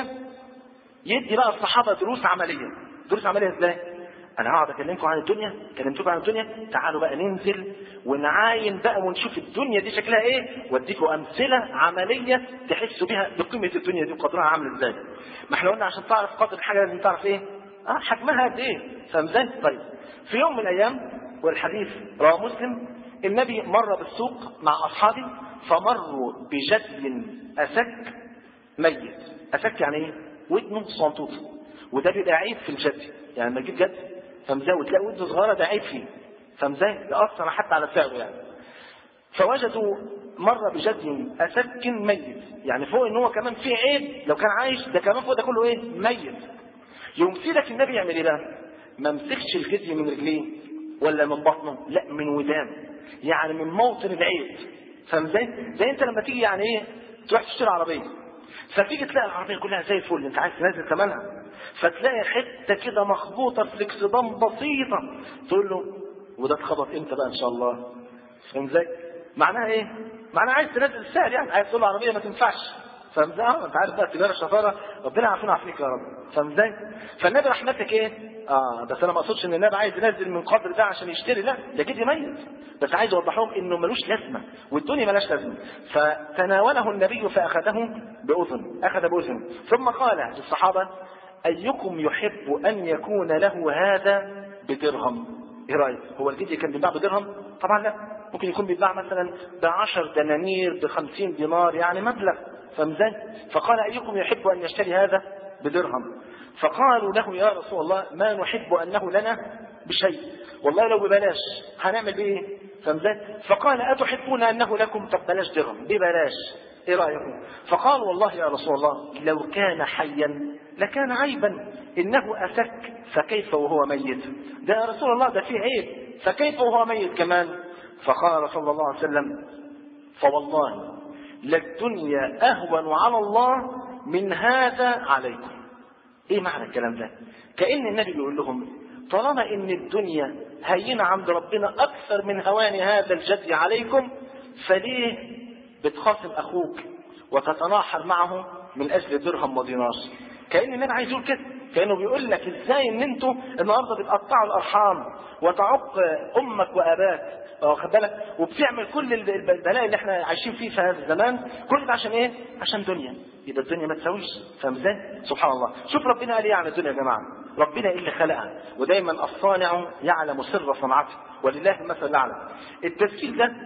يدي بقى الصحابة دروس عملية. دروس عملية ازاي؟ انا هقعد اكلمكم عن الدنيا، كلمتكم عن الدنيا، تعالوا بقى ننزل ونعاين بقى ونشوف الدنيا دي شكلها ايه، واديكم امثله عمليه تحسوا بها بقيمه الدنيا دي وقدرها عامل ازاي. ما احنا قلنا عشان تعرف قدر الحاجه لازم تعرف ايه؟ اه حجمها قد ايه، فاهم ازاي؟ طيب في يوم من الايام والحديث رواه مسلم، النبي مر بالسوق مع اصحابه فمروا بجد اسك ميت. اسك يعني ايه؟ ودنه صنطوطه، وده بيبقى عيب في الجد، يعني لما تجيب جد فمزاي وتلاقي ودنه صغيره ده عيب فيه، فمزاي يأثر حتى على سعره يعني. فوجدوا مر بجد اسك ميت، يعني فوق ان هو كمان فيه عيب لو كان عايش، ده كمان فوق ده كله ايه؟ ميت. يوم سيدك النبي يعمل ايه بقى؟ ما مسكش الجدي من رجليه ولا من بطنه، لا من ودان، يعني من موطن العيب. فاهم ازاي؟ زي انت لما تيجي يعني ايه تروح تشتري عربيه، فتيجي تلاقي العربيه كلها زي الفل، انت عايز تنزل ثمنها، فتلاقي حته كده مخبوطه فليكسدان بسيطه، تقول له وده اتخبط امتى بقى ان شاء الله؟ فاهم ازاي؟ معناها ايه؟ معناها عايز تنزل السعر، يعني عايز تقول له العربيه ما تنفعش. فاهم ازاي؟ اه انت عارف بقى التجاره الشطاره ربنا يعافينا ويعافيك يا رب. فاهم ازاي؟ فالنبي رحمتك ايه؟ اه بس انا ما اقصدش ان النبي عايز ينزل من قدر ده عشان يشتري، لا ده جدي ميت، بس عايز اوضح لهم انه ملوش لازمه والدنيا ملاش لازمه. فتناوله النبي فاخذه باذن، اخذ باذن ثم قال للصحابه أيكم يحب أن يكون له هذا بدرهم؟ إيه رأيك؟ هو الجدي كان بيتباع بدرهم؟ طبعا لا، ممكن يكون بيتباع مثلا بعشر دنانير بخمسين دينار، يعني مبلغ، فمزاج. فقال أيكم يحب أن يشتري هذا بدرهم؟ فقالوا له يا رسول الله ما نحب أنه لنا بشيء، والله لو ببلاش هنعمل بيه، فمزاج. فقال أتحبون أنه لكم؟ طب بلاش درهم، ببلاش، إيه رأيكم؟ فقال والله يا رسول الله لو كان حيا لكان عيبا، إنه أسك فكيف وهو ميت؟ ده يا رسول الله ده فيه عيب، فكيف وهو ميت كمان؟ فقال صلى الله عليه وسلم فوالله للدنيا أهون على الله من هذا عليكم. إيه معنى الكلام ده؟ كأن النبي بيقول لهم طالما إن الدنيا هينة عند ربنا أكثر من هوان هذا الجدي عليكم، فليه بتخاصم أخوك وتتناحر معه من أجل درهم ودينار؟ كأن النبي عايز يقول كده، كأنه بيقول لك إزاي إن أنتوا النهارده بتقطعوا الأرحام وتعق أمك وأباك، واخد بالك، وبتعمل كل البلاء اللي احنا عايشين فيه في هذا الزمان، كل ده عشان ايه؟ عشان دنيا. يبقى الدنيا ما تساويش، فاهم ازاي؟ سبحان الله. شوف ربنا قال ايه عن الدنيا يا جماعه، ربنا اللي خلقها، ودايما الصانع يعلم سر صنعته ولله المثل الاعلى. التسجيل ده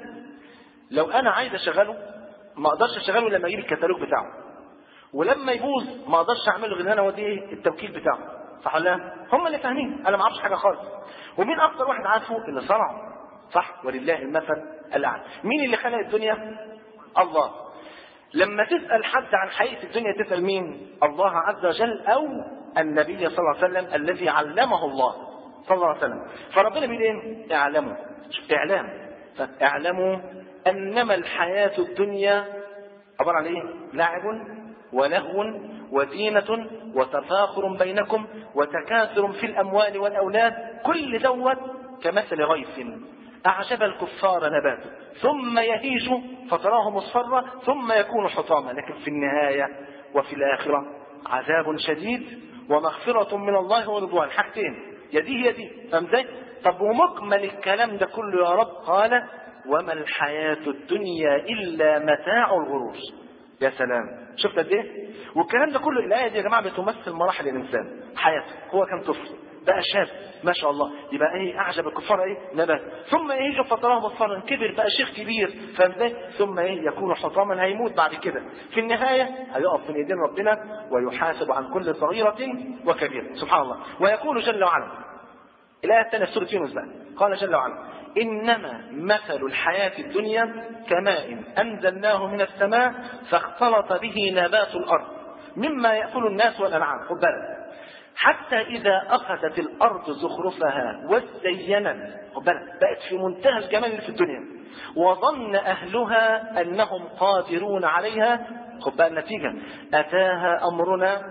لو انا عايز اشغله ما اقدرش اشغله لما اجيب الكتالوج بتاعه، ولما يبوظ ما اقدرش اعمله غير ان انا اوديه التوكيل بتاعه، صح ولا لا؟ هم اللي فاهمين، انا ما اعرفش حاجه خالص. ومين اكتر واحد عارفه؟ اللي صنعه، صح، ولله المثل الاعلى. مين اللي خلق الدنيا؟ الله. لما تسال حد عن حقيقه الدنيا تسال مين؟ الله عز وجل او النبي صلى الله عليه وسلم الذي علمه الله صلى الله عليه وسلم. فربنا بيقول ايه؟ اعلموا، شوف اعلام، فاعلموا انما الحياه الدنيا عباره عن ايه؟ لعب ولهو وزينة وتفاخر بينكم وتكاثر في الأموال والأولاد، كل دوت كمثل غيث أعجب الكفار نباته ثم يهيج فتراه مصفرا ثم يكون حطاما، لكن في النهاية وفي الآخرة عذاب شديد ومغفرة من الله ورضوان. حاجتين، يديه يديه، فاهم ازاي؟ طب ومكمل الكلام ده كله يا رب قال وما الحياة الدنيا إلا متاع الغرور. يا سلام، شفت قد ايه؟ والكلام ده كله، الايه دي يا جماعه بتمثل مراحل الانسان حياته. هو كان طفل بقى شاب ما شاء الله، يبقى ايه؟ اعجب الكفار ايه؟ نبات، ثم ايه؟ يجي فتراه مصفرا، كبر بقى شيخ كبير، فاهم ازاي؟ ثم ايه؟ يكون حطاما، هيموت بعد كده. في النهايه هيقف في ايدين ربنا ويحاسب عن كل صغيره وكبيره، سبحان الله. ويقول جل وعلا الايه الثانيه في سوره يونس بقى، قال جل وعلا إنما مثل الحياة الدنيا كماء أنزلناه من السماء فاختلط به نبات الأرض مما يأكل الناس والأنعام. خد بالك، حتى إذا أخذت الأرض زخرفها وزينت، خد بالك، بقت في منتهى الجمال اللي في الدنيا، وظن أهلها أنهم قادرون عليها، خد بالك النتيجة، أتاها أمرنا،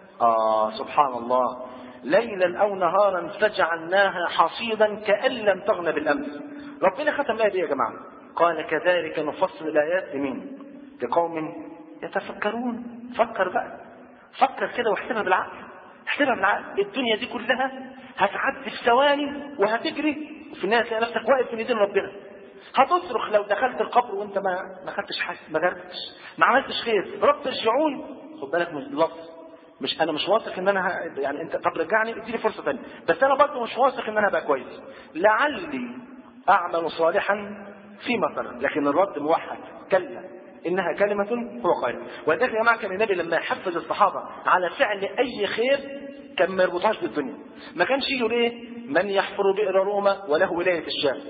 آه سبحان الله، ليلا أو نهارا فجعلناها حصيدا كأن لم تغن بالأمس. ربنا ختم الآية دي يا جماعة، قال كذلك نفصل الآيات لمين؟ لقوم يتفكرون. فكر بقى، فكر كده واحسبها بالعقل، احسبها بالعقل. الدنيا دي كلها هتعدي في ثواني وهتجري، وفي النهاية تلاقي نفسك واقف في ايدين ربنا. هتصرخ لو دخلت القبر وانت ما ما خدتش حاجه، ما جربتش، ما عملتش خير، رب ارجعون. خد بالك من اللفظ، مش انا مش واثق ان انا ه... يعني انت طب رجعني اديني فرصه ثانيه، بس انا برضه مش واثق ان انا ابقى كويس، لعلي اعمل صالحا فيما ترى. لكن الرد موحد، كلا انها كلمه هو قائل. ولذلك يا جماعه كان النبي لما يحفز الصحابه على فعل اي خير كان ما يربطهاش بالدنيا. ما كانش يقول ايه؟ من يحفر بئر روما وله ولايه الشام،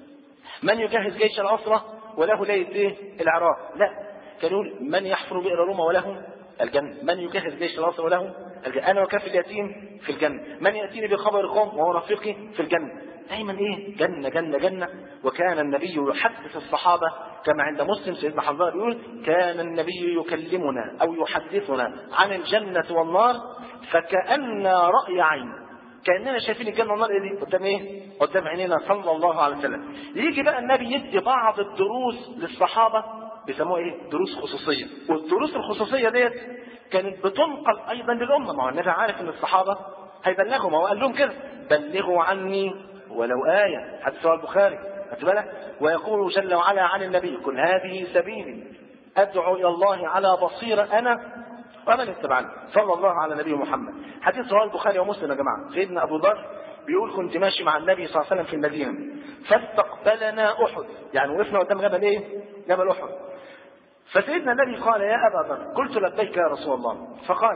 من يجهز جيش العسره وله ولايه ايه؟ العراق. لا، كان يقول من يحفر بئر روما وله الجنة، من يجهز جيش العسره وله الجنة، انا وكافي اليتيم في الجنه، من ياتيني بخبر قوم وهو رفيقي في الجنه. دايما ايه؟ جنه جنه جنه. وكان النبي يحدث الصحابه كما عند مسلم سيدنا حذار يقول كان النبي يكلمنا او يحدثنا عن الجنه والنار فكأن رأي عين، كأننا شايفين الجنه والنار ايه قدام ايه؟ قدام عينينا صلى الله عليه وسلم. يجي بقى النبي يدي بعض الدروس للصحابه بيسموها ايه؟ دروس خصوصيه. والدروس الخصوصيه ديت كانت بتنقل ايضا للامه، ما هو النبي عارف ان الصحابه هيبلغوا، ما هو قال لهم كده بلغوا عني ولو آية، حديث رواه البخاري، خدت بالك؟ ويقول جل وعلا عن النبي قل هذه سبيلي أدعو إلى الله على بصيرة أنا ومن اتبعني صلى الله على نبي محمد. حديث رواه البخاري ومسلم يا جماعه. سيدنا ابو ذر بيقول كنت ماشي مع النبي صلى الله عليه وسلم في المدينه فاستقبلنا احد، يعني وقفنا قدام جبل ايه؟ جبل احد. فسيدنا النبي قال يا ابا ذر، قلت لبيك يا رسول الله. فقال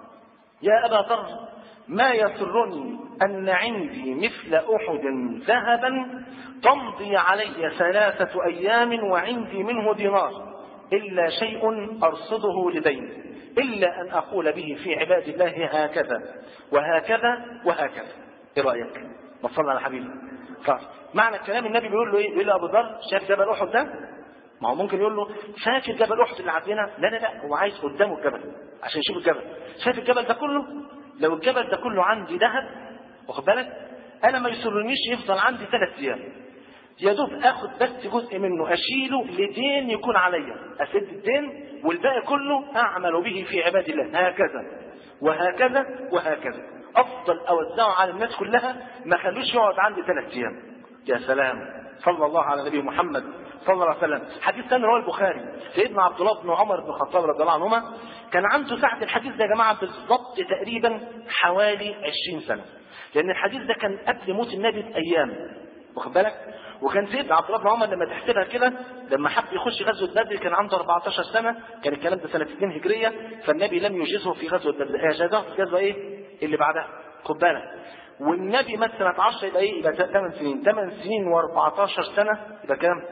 يا ابا ذر ما يسرني ان عندي مثل احد ذهبا تمضي علي ثلاثه ايام وعندي منه دينار الا شيء ارصده لدين الا ان اقول به في عباد الله هكذا وهكذا وهكذا. ايه رايك؟ ما تصلي على حبيبي. فمعنى الكلام النبي بيقول له ايه؟ بيقول له ابو ذر شاف جبل احد ده؟ ما هو ممكن يقول له فاكر جبل احد اللي عدينا؟ لا لا لا، هو عايز قدامه الجبل عشان يشوف الجبل. شايف الجبل ده كله؟ لو الجبل ده كله عندي ذهب، واخد بالك، انا ما يسرنيش يفضل عندي ثلاث ايام، يا دوب اخد بس جزء منه اشيله لدين يكون عليا، اسد الدين والباقي كله اعمل به في عباد الله هكذا وهكذا وهكذا، افضل اوزعه على الناس كلها، ما خلوش يقعد عندي ثلاث ايام. يا سلام، صلى الله على نبي محمد صلى الله عليه وسلم. حديث ثاني رواه البخاري، سيدنا عبد الله بن عمر بن الخطاب رضي الله عنهما كان عنده ساعة الحديث ده يا جماعه بالضبط تقريبا حوالي عشرين سنة، لان الحديث ده كان قبل موت النبي بايام، واخد بالك. وكان سيدنا عبد الله بن عمر لما تحسبها كده، لما حب يخش غزوه بدر كان عنده أربعتاشر سنة، كان الكلام ده سنه اثنين هجريه، فالنبي لم يجزه في غزوه بدر، جازه في الغزوه ايه اللي بعدها، خد بالك. والنبي مات سنه عشرة، يبقى ايه؟ يبقى ثمان سنين، ثمان سنين وأربعتاشر سنة، يبقى كام؟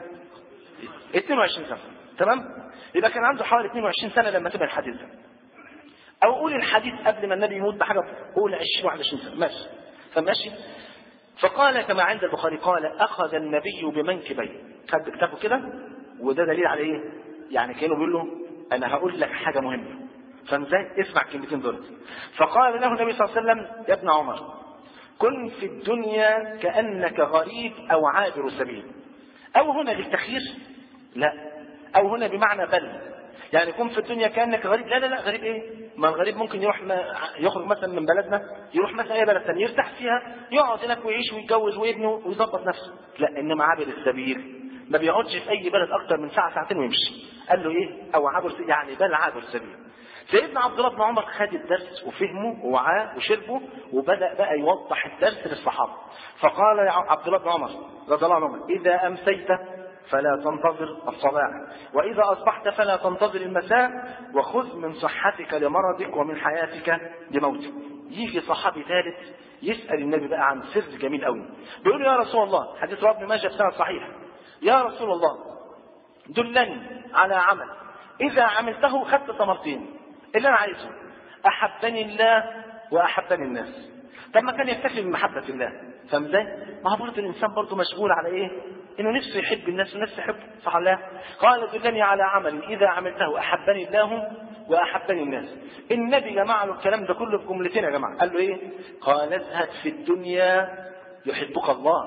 اثنين وعشرين سنة، تمام؟ يبقى كان عنده حوالي اثنين وعشرين سنة لما تبع الحديث ده، او قول الحديث قبل ما النبي يموت بحاجه، قول عشرين واحد وعشرين سنة، ماشي. فماشي. فقال كما عند البخاري قال اخذ النبي بمنكبيه، خد كتابه كده، وده دليل على ايه؟ يعني كانوا بيقول له انا هقول لك حاجه مهمه، فازاي؟ اسمع الكلمتين دول. فقال له النبي صلى الله عليه وسلم يا ابن عمر كن في الدنيا كانك غريب او عابر سبيل. او هنا للتخيير؟ لا، او هنا بمعنى بل، يعني كن في الدنيا كانك غريب. لا لا لا، غريب ايه؟ ما الغريب ممكن يروح ما يخرج مثلا من بلدنا يروح مثلا اي بلد ثاني يرتاح فيها، يقعد هناك ويعيش ويتجوز ويبني ويظبط نفسه. لا، انما عابر السبيل ما بيقعدش في اي بلد اكتر من ساعه ساعتين ويمشي. قال له ايه؟ او عابر سبيل، يعني بل عابر سبيل. سيدنا عبد الله بن عمر خد الدرس وفهمه ووعاه وشربه، وبدا بقى يوضح الدرس للصحابه. فقال يا عبد الله بن عمر رضي الله عنه اذا امسيت فلا تنتظر الصباح، وإذا أصبحت فلا تنتظر المساء، وخذ من صحتك لمرضك ومن حياتك لموتك. يجي صحابي ثالث يسأل النبي بقى عن سر جميل قوي، بيقول يا رسول الله، حديث رواه ابن ماجه بسند صحيح، يا رسول الله دلني على عمل إذا عملته خدت ثمرتين، اللي أنا عايزه أحبني الله وأحبني الناس. طب ما كان يكتفي بمحبة الله، فاهم ازاي؟ ما هو برضه الإنسان برضه مشغول على إيه؟ إنه نفسه يحب الناس والناس تحبه، صح ولا لا؟ قال دلني على عمل إذا عملته أحبني الله وأحبني الناس. النبي جمع له الكلام ده كله في جملتين يا جماعة، قال له إيه؟ قال ازهد في الدنيا يحبك الله،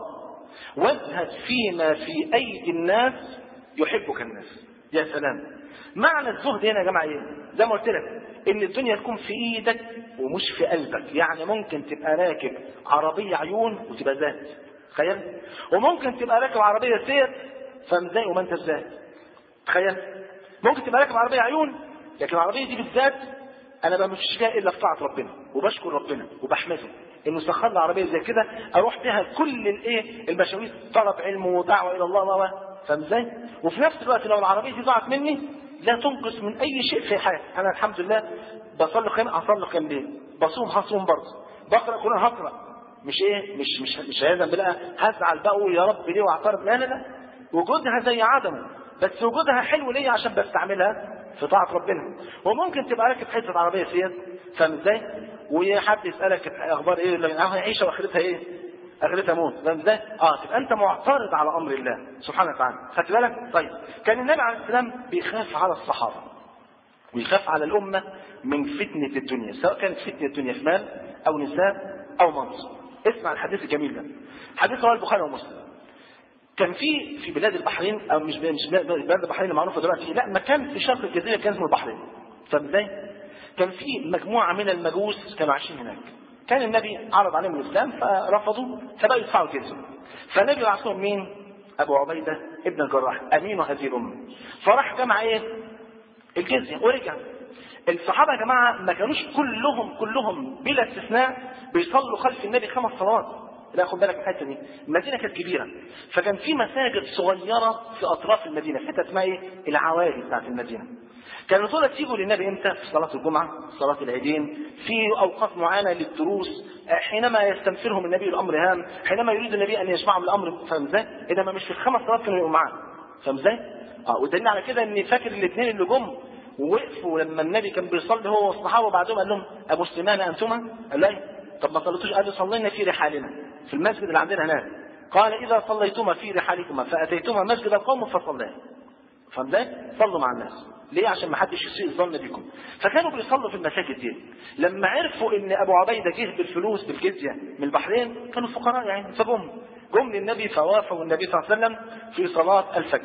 وازهد فيما في أيدي الناس يحبك الناس. يا سلام. معنى الزهد هنا يا جماعة إيه؟ زي ما قلت لك إن الدنيا تكون في إيدك ومش في قلبك، يعني ممكن تبقى راكب عربية عيون وتبقى زاهد، تخيل، وممكن تبقى راكب عربية سير فمزاي وما انت زاهد، تخيل. ممكن تبقى راكب عربية عيون، لكن العربية دي بالذات أنا ما بمشيش فيها إلا في طاعة ربنا، وبشكر ربنا وبحمده إنه سخر لي عربية زي كده أروح بها كل الإيه المشاوير، طلب علم ودعوة إلى الله و فمزاي. وفي نفس الوقت لو العربية دي ضاعت مني لا تنقص من أي شيء في حياتي. أنا الحمد لله بصلي قيام هصلي قيام ليل، بصوم هصوم برضه، بقرأ قرآن هقرأ، مش ايه مش مش مش هيزن بقى هزعل بقى يا رب ليه واعترض، لا لا لا، وجودها زي عدمه، بس وجودها حلو ليه عشان بستعملها في طاعة ربنا. وممكن تبقى راكب حته عربيه سير، فاهم ازاي؟ وحد يسالك اخبار ايه، اه عيشه واخرتها ايه؟ اخرتها موت، فاهم ازاي؟ اه تبقى انت معترض على امر الله سبحانه وتعالى، خدت بالك؟ طيب كان النبي عليه السلام بيخاف على الصحابه ويخاف على الامه من فتنه الدنيا، سواء كانت فتنه الدنيا في مال او نساء او منصب. اسمع الحديث الجميل ده، حديث رواه البخاري ومسلم. كان في في بلاد البحرين، او مش مش بلاد البحرين المعروفه دلوقتي، لا مكان في شرق الجزيره كان اسمه البحرين، فاهم ازاي؟ كان في مجموعه من المجوس كانوا عايشين هناك، كان النبي عرض عليهم الاسلام فرفضوا، فبقوا يدفعوا الجزيه. فالنبي بعث لهم مين؟ ابو عبيده ابن الجراح امين هذه الامه، فراح جمع ايه؟ الجزيه ورجع. الصحابة يا جماعة ما كانوش كلهم كلهم بلا استثناء بيصلوا خلف النبي خمس صلوات. لا خد بالك من الحته دي، المدينه كانت كبيره، فكان في مساجد صغيره في اطراف المدينه، في حته اسمها ايه؟ العوالي بتاعت المدينه. كانوا دول يجوا للنبي امتى؟ في صلاه الجمعه، صلاه العيدين، في اوقات معينه للدروس، حينما يستنفرهم النبي الامر هام، حينما يريد النبي ان يجمعهم الامر، فاهم ازاي؟ انما مش في الخمس صلوات كانوا يبقوا معاه، فاهم ازاي؟ اه والدليل على كده ان فاكر الاثنين اللي جم ووقفوا لما النبي كان بيصلي هو والصحابه، وبعدهم قال لهم ابو سليمان انتما؟ قال له طب ما صليتوش؟ قال صلينا في رحالنا في المسجد اللي عندنا هناك. قال اذا صليتما في رحالكما فاتيتما مسجد القوم فصليا. فاهم ازاي؟ صلوا مع الناس. ليه؟ عشان ما حدش يسيء الظن بكم. فكانوا بيصلوا في المساجد دي. لما عرفوا ان ابو عبيده جه بالفلوس بالجزيه من البحرين، كانوا فقراء يعني، فجم جم للنبي فوافوا النبي صلى الله عليه وسلم في صلاه الفجر.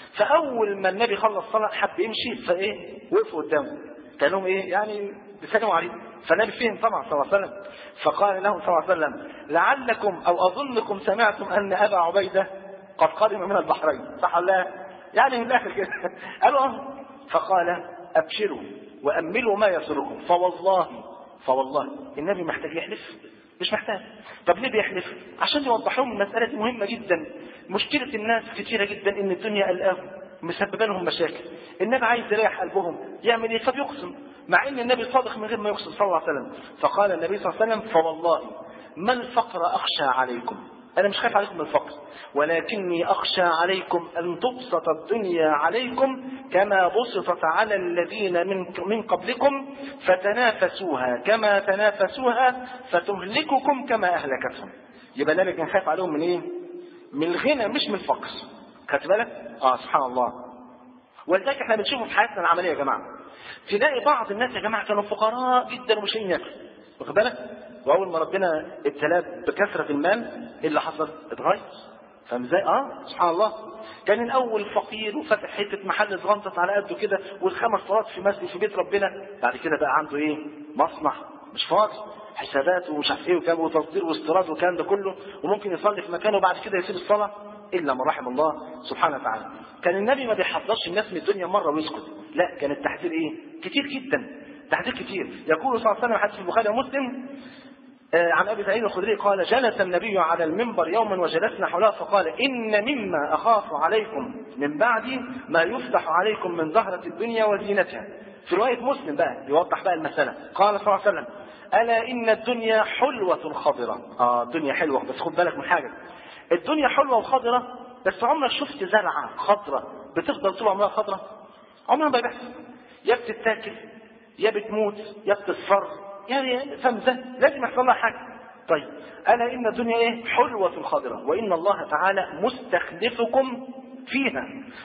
فاول ما النبي خلص صلاه حب يمشي، فايه؟ وقفوا قدامه. كان لهم ايه؟ يعني بيسلموا عليه. فالنبي فهم طبعا صلى الله عليه وسلم، فقال لهم صلى الله عليه وسلم لعلكم او اظنكم سمعتم ان ابا عبيده قد قدم من البحرين، صح ولا لا؟ يعني من الاخر كده قالوا اه. فقال ابشروا واملوا ما يسركم، فوالله فوالله النبي محتاج يحلف؟ مش محتاج. طب ليه بيحلف؟ عشان يوضح لهم المساله دي مهمه جدا. مشكله الناس كتيره جدا ان الدنيا قلقاهم مسببه لهم مشاكل. النبي عايز يريح قلبهم، يعمل ايه؟ فبيقسم، مع ان النبي صادق من غير ما يقسم صلى الله عليه وسلم. فقال النبي صلى الله عليه وسلم فوالله ما الفقر اخشى عليكم، انا مش خايف عليكم من الفقر، ولكني اخشى عليكم ان تبسط الدنيا عليكم كما بسطت على الذين من من قبلكم فتنافسوها كما تنافسوها فتهلككم كما اهلكتهم. يبقى النبي كان خايف عليهم من ايه؟ من الغنى مش من الفقر. خدت بالك؟ اه سبحان الله. ولذلك احنا بنشوفه في حياتنا العمليه يا جماعه، تلاقي بعض الناس يا جماعه كانوا فقراء جدا ومش لاقيين ياكلوا، واخد بالك؟ واول ما ربنا ابتلاه بكثره المال، ايه اللي حصل؟ اتغير. فاهم ازاي؟ اه سبحان الله. كان الاول فقير وفتح حته محل صغنطط على قده كده والخمس صلوات في مسجد في بيت ربنا، بعد كده بقى عنده ايه؟ مصنع مش فاضي، حسابات ومش عارف ايه وكام وتصدير واستيراد والكلام ده كله، وممكن يصلي في مكانه وبعد كده يسيب الصلاه الا من رحم الله سبحانه وتعالى. كان النبي ما بيحذرش الناس من الدنيا مره ويسكت، لا كان التحذير ايه؟ كتير جدا، تحذير كتير. يقول صلى الله عليه وسلم حديث في البخاري ومسلم عن ابي سعيد الخدري قال جلس النبي على المنبر يوما وجلسنا حوله فقال ان مما اخاف عليكم من بعدي ما يفتح عليكم من زهرة الدنيا وزينتها. في رواية مسلم بقى يوضح بقى المسألة، قال صلى الله عليه وسلم الا ان الدنيا حلوة خضرة. اه الدنيا حلوة، بس خد بالك من حاجة، الدنيا حلوة وخضرة، بس عمرك شفت زرعة خضرة بتفضل طول عمرها خضرة؟ عمرها ما بيحصل، يا بتتاكل يا بتموت يا بتصفر، يعني فمزة لازم يحصل لها حاجة. طيب ألا إن الدنيا إيه؟ حلوة خضرة، وإن الله تعالى مستخلفكم فيها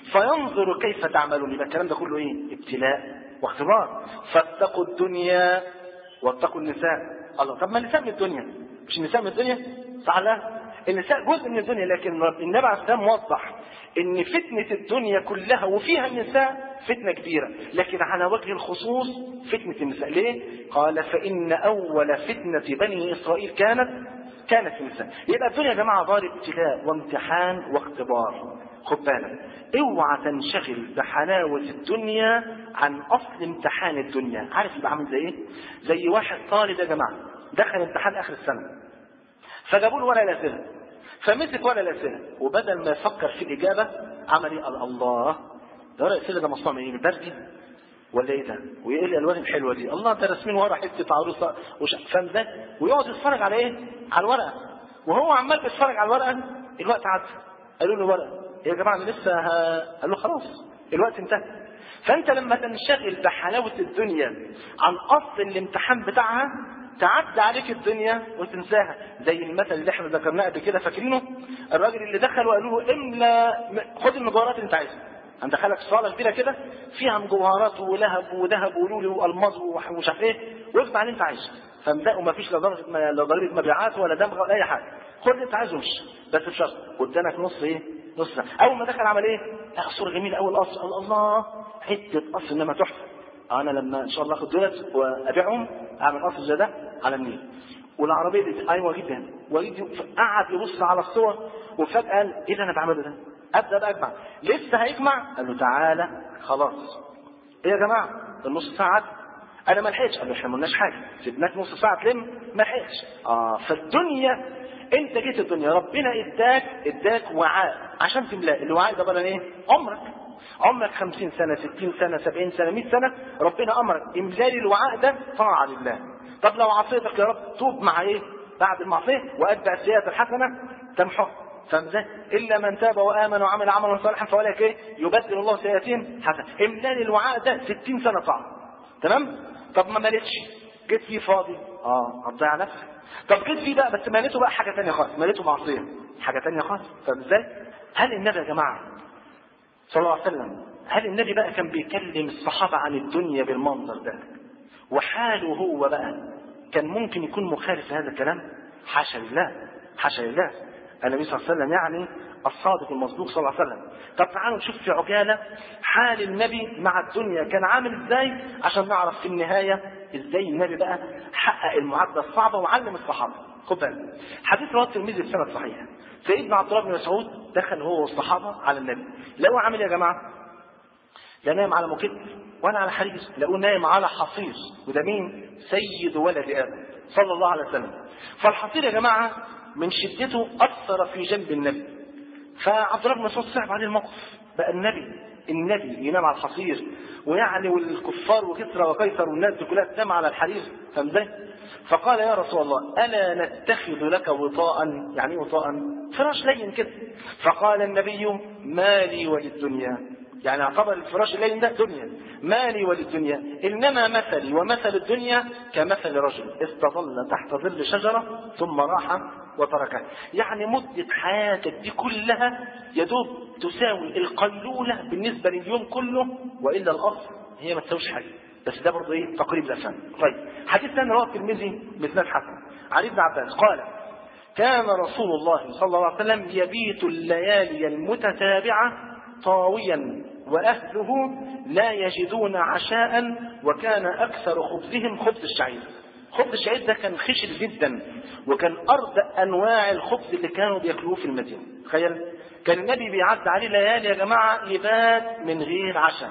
فينظر كيف تعملون. يبقى الكلام ده كله إيه؟ ابتلاء واختبار. فاتقوا الدنيا واتقوا النساء. الله، طب ما النساء من الدنيا، مش النساء من الدنيا؟ صح لا؟ النساء جزء من الدنيا، لكن النبي عليه السلام وضح ان فتنة الدنيا كلها وفيها النساء فتنة كبيرة، لكن على وجه الخصوص فتنة النساء. ليه؟ قال فإن أول فتنة بني إسرائيل كانت كانت في النساء. يبقى الدنيا يا جماعة دار ابتلاء وامتحان واختبار. خد بالك، اوعى تنشغل بحلاوة الدنيا عن أصل امتحان الدنيا. عارف يبقى عامل زي ايه؟ زي واحد طالب يا جماعة دخل امتحان آخر السنة، فجابوا له ورقة الأسئلة، فمسك ورقة الأسئلة وبدل ما يفكر في الإجابة عمل ايه؟ قال الله، ده ورقة الأسئلة ده مصنوع من ايه؟ من بردي ولا ايه ده؟ وايه الالوان الحلوه دي؟ الله، ده رسمين ورا حته عروسه وش... فاهم ده؟ ويقعد يتفرج على ايه؟ على الورقه. وهو عمال بيتفرج على الورقه الوقت عدى. قالوا له ورقه يا جماعه انا لسه ه... قال له خلاص الوقت انتهى. فانت لما تنشغل بحلاوه الدنيا عن اصل الامتحان بتاعها تعدي عليك الدنيا وتنساها. زي المثل اللي احنا ذكرناه قبل كده، فاكرينه؟ الراجل اللي دخل وقالوا له املا خد المجوهرات اللي انت عايزها، هندخلك صاله كبيره كده فيها مجوهرات ولهب وذهب ولولي والماظ ومش عارف ايه، واكتب على اللي انت عايزه. فمزق وما فيش لا ضريبه لا ضريبه مبيعات ولا دمغه ولا اي حاجه، خد اللي انت عايزه ومشي، بس بشرط قدامك نص ايه؟ نص ساعه. اول ما دخل عمل ايه؟ لا صوره جميله قوي القصر، الله حته قصر انما تحفه. انا لما ان شاء الله اخد دولت وابيعهم اعمل قصر زي ده على النيل. والعربيه دي ايوه جدا، قعد يبص على الصور وفجاه قال ايه اللي انا بعمله ده؟ ابدا بقى اجمع. لسه هيجمع قال له تعالى خلاص. ايه يا جماعه؟ النص ساعه انا ما لحقتش. قال له احنا ما قلناش حاجه، سيبناك نص ساعه تلم، ما لحقتش. اه فالدنيا انت جيت الدنيا ربنا اداك اداك وعاء عشان تملاه. الوعاء ده بقى ايه؟ عمرك. عمرك خمسين سنه ستين سنه سبعين سنه مئة سنه، ربنا امرك املالي الوعاء ده طاعه لله. طب لو عصيتك يا رب توب مع ايه؟ بعد المعصيه واتبع السيئه الحسنه تمحوها. فاهم ازاي؟ الا من تاب وامن وعمل عملا صالحا فاولئك ايه؟ يبدل الله سيئاتهم حسنه. املالي الوعاء ده ستين سنه طاعه. تمام؟ طب ما مليتش، جيت فيه فاضي، اه هتضيع نفسك. طب جيت فيه بقى بس مليته بقى حاجه ثانيه خالص، مليته معصيه حاجه ثانيه خالص. فاهم ازاي؟ هل النبي يا جماعه صلى الله عليه وسلم، هل النبي بقى كان بيكلم الصحابه عن الدنيا بالمنظر ده وحاله هو بقى كان ممكن يكون مخالف لهذا الكلام؟ حاشا لله، حاشا لله. النبي صلى الله عليه وسلم يعني الصادق المصدوق صلى الله عليه وسلم. طب تعالوا نشوف في عجاله حال النبي مع الدنيا كان عامل ازاي عشان نعرف في النهايه ازاي النبي بقى حقق المعادله الصعبه وعلم الصحابه. خد بالك، حديث رواه الترمذي بسند صحيح. سيدنا عبد الله بن مسعود دخل هو والصحابه على النبي، لقوه عامل يا جماعه؟ لا نايم على مكب ولا على حرير، لقوه نايم على حصير. وده مين؟ سيد ولد ادم صلى الله عليه وسلم. فالحصير يا جماعه من شدته اثر في جنب النبي. فعبد الله بن مسعود صعب عليه الموقف، بقى النبي النبي ينام على الحصير ويعني والكفار وكسرى وقيصر والناس دي كلها تنام على الحرير. فاهم ازاي؟ فقال يا رسول الله الا نتخذ لك وطاء؟ يعني وطاء فراش لين كده. فقال النبي ما لي وللدنيا، يعني اعتبر الفراش اللين ده دنيا، ما لي وللدنيا انما مثلي ومثل الدنيا كمثل رجل استظل تحت ظل شجره ثم راح وتركها. يعني مده حياتك دي كلها يدوب تساوي القيلوله بالنسبه لليوم كله، والا الاصل هي ما تساويش حاجه. بس ده برضه ايه؟ تقريب الافهام. طيب حديث ثاني رواه الترمذي باسناد حسن عن ابن عباس قال كان رسول الله صلى الله عليه وسلم يبيت الليالي المتتابعه طاويا واهله لا يجدون عشاء وكان اكثر خبزهم خبز الشعير. خبز الشعير ده كان خشن جدا وكان ارضى انواع الخبز اللي كانوا بياكلوه في المدينه. تخيل كان النبي بيعد عليه ليالي يا جماعه يبات من غير عشاء.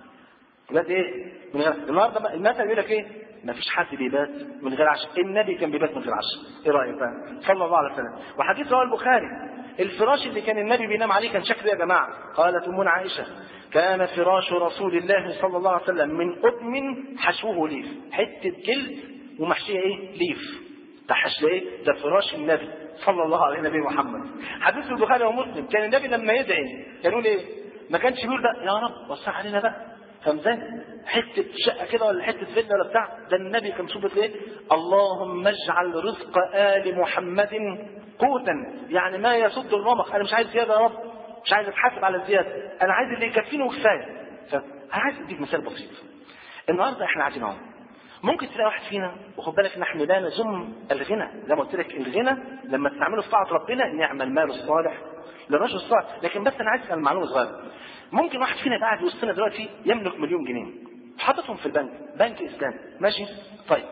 يبات ايه؟ من غير النهارده المثل يقول لك ايه؟ ما فيش حد بيبات من غير عشاء، النبي كان بيبات من غير عشاء. ايه رايك بقى؟ صلى الله عليه وسلم. وحديث رواه البخاري الفراش اللي كان النبي بينام عليه كان شكله يا جماعه. قالت امنا عائشه كان فراش رسول الله صلى الله عليه وسلم من قطن حشوه ليف، حته جلد ومحشيه ايه؟ ليف. ده حشو ايه؟ ده فراش النبي صلى الله عليه النبي محمد. حديث البخاري ومسلم كان النبي لما يدعي كان يقول ايه؟ ما كانش بيقول بقى يا رب وسع علينا بقى، فاهم ازاي؟ حته شقه كده ولا حته فيلا ولا بتاع، ده النبي كان صوبة ايه؟ اللهم اجعل رزق ال محمد قوتا، يعني ما يسد الرمق. انا مش عايز زياده يا رب، مش عايز اتحاسب على الزياده، انا عايز اللي يكفيني وكفايه. فانا عايز اديك مثال بسيط. النهارده احنا قاعدين اهو، ممكن تلاقي واحد فينا وخد بالك نحن لا نذم الغنى، زي ما قلت لك الغنى لما تستعمله في طاعه ربنا نعم المال الصالح للرجل الصالح. لكن بس انا عايز اسال معلومه صغيره. ممكن واحد فينا قاعد وسطنا دلوقتي يملك مليون جنيه حاططهم في البنك، بنك اسلامي ماشي؟ طيب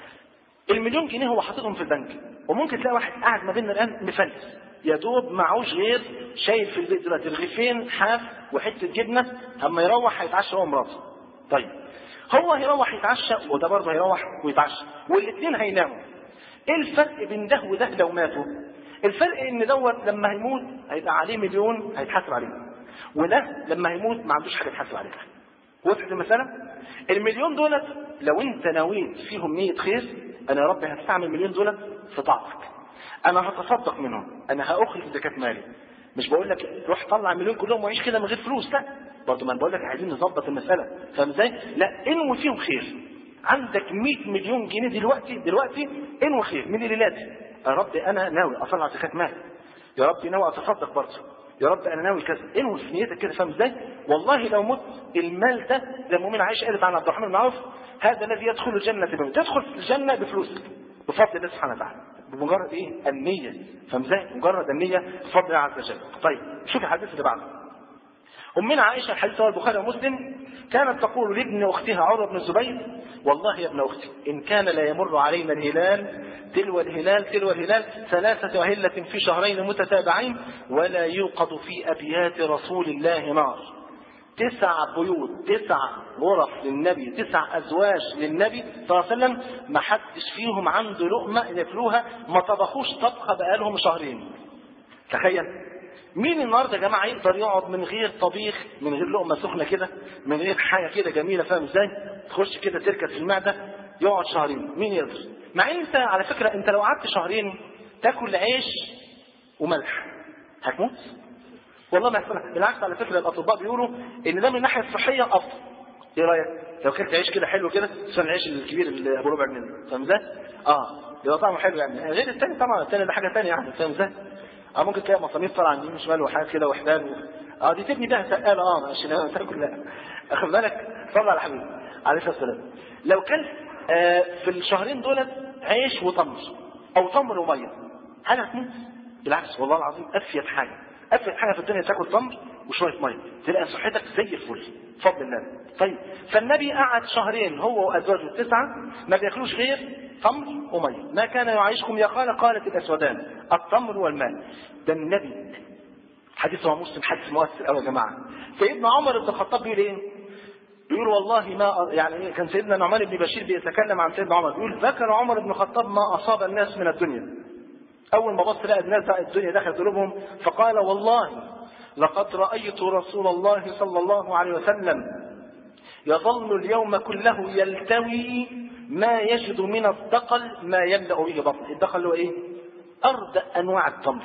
المليون جنيه هو حاططهم في البنك، وممكن تلاقي واحد قاعد ما بيننا الان مفلس يا دوب معوش غير شايل في البيت دلوقتي رغيفين حاف وحته جبنه، اما يروح هيتعشى هو ومراته. طيب هو هيروح يتعشى وده برضه هيروح ويتعشى والاثنين هيناموا. ايه الفرق بين ده وده لو ماتوا؟ الفرق ان دوت لما هيموت هيبقى عليه مليون هيتحاسب عليه، وده لما هيموت ما عندوش حاجه يتحاسب عليها. وضحت المساله؟ المليون دولت لو انت نويت فيهم نيه خير، انا يا رب هستعمل المليون دولت في طاعتك، انا هتصدق منهم، انا هاخرج زكاه مالي. مش بقول لك روح طلع المليون كلهم وعيش كده من غير فلوس، لا برضه ما بقول لك عايزين نظبط المساله. فاهم ازاي؟ لا انوي فيهم خير. عندك مئة مليون جنيه دلوقتي دلوقتي انوي خير من الليلات. يا رب انا ناوي اطلع زكاه مالي، يا رب ناوي اتصدق برضه، يا رب انا ناوي كذا. انوي في نيتك كده. فاهم ازاي؟ والله لو مت المال ده زي ما مؤمن عائشه قالت عن عبد الرحمن بن عوف هذا الذي يدخل الجنه بموت، تدخل في الجنه بفلوسك بفضل الله سبحانه وتعالى، بمجرد ايه؟ النيه. فاهم ازاي؟ مجرد النيه بفضل الله عز وجل. طيب شوف الحديث اللي بعده. امنا عائشه الحديث رواه البخاري ومسلم كانت تقول لابن اختها عروه بن الزبير والله يا ابن اختي ان كان لا يمر علينا الهلال تلو الهلال تلو الهلال ثلاثه اهله في شهرين متتابعين ولا يوقد في ابيات رسول الله نار. تسع بيوت، تسع غرف للنبي، تسع ازواج للنبي صلى الله عليه وسلم، ما حدش فيهم عنده لقمه ياكلوها، ما طبخوش طبخه بقالهم شهرين. تخيل. مين النهارده يا جماعه يقدر يقعد من غير طبيخ، من غير لقمه سخنه كده، من غير حاجه كده جميله، فاهم ازاي؟ تخش كده تركز في المعده يقعد شهرين، مين يقدر؟ مع ان انت على فكره انت لو قعدت شهرين تاكل عيش وملح هتموت. والله ما يحصل. بالعكس على فكره الاطباء بيقولوا ان ده من الناحيه الصحيه افضل. ايه رايك؟ لو كلت عيش كده حلو كده، خصوصا العيش الكبير اللي ابو ربع جنيه، فاهم ازاي؟ اه يبقى طعمه حلو يعني، غير الثاني طبعا، الثاني ده حاجه ثانيه يعني، فاهم ازاي؟ اه ممكن تلاقي مصامير طالعه عن يمين شمال وحاجات كده وحدان و... اه دي تبني بيها سقاله، اه عشان تاكل. لا اخد بالك، صلى على حبيبي عليه الصلاه والسلام. لو كلت آه في الشهرين دولت عيش وتمر او تمر وميه، هل هتموت؟ بالعكس والله العظيم افيد حاجه، افيد حاجه في الدنيا تاكل تمر وشويه ميه، تلاقي صحتك زي الفل بفضل الله. طيب فالنبي قعد شهرين هو وازواجه التسعه ما بياكلوش غير تمر وميه. ما كان يعيشكم يا قال قالت الاسودان التمر والماء. ده النبي، حديث رواه مسلم، حديث مؤثر قوي يا جماعه. سيدنا عمر بن الخطاب بيقول ايه؟ بيقول والله ما يعني كان سيدنا نعمان بن بشير بيتكلم عن سيدنا عمر، بيقول ذكر عمر بن الخطاب ما اصاب الناس من الدنيا. اول ما بص لقى الناس الدنيا دخلت قلوبهم، فقال والله لقد رايت رسول الله صلى الله عليه وسلم يظل اليوم كله يلتوي ما يجد من الدقل ما يملا به بطنه. الدقل هو ايه؟ ارد انواع التمر،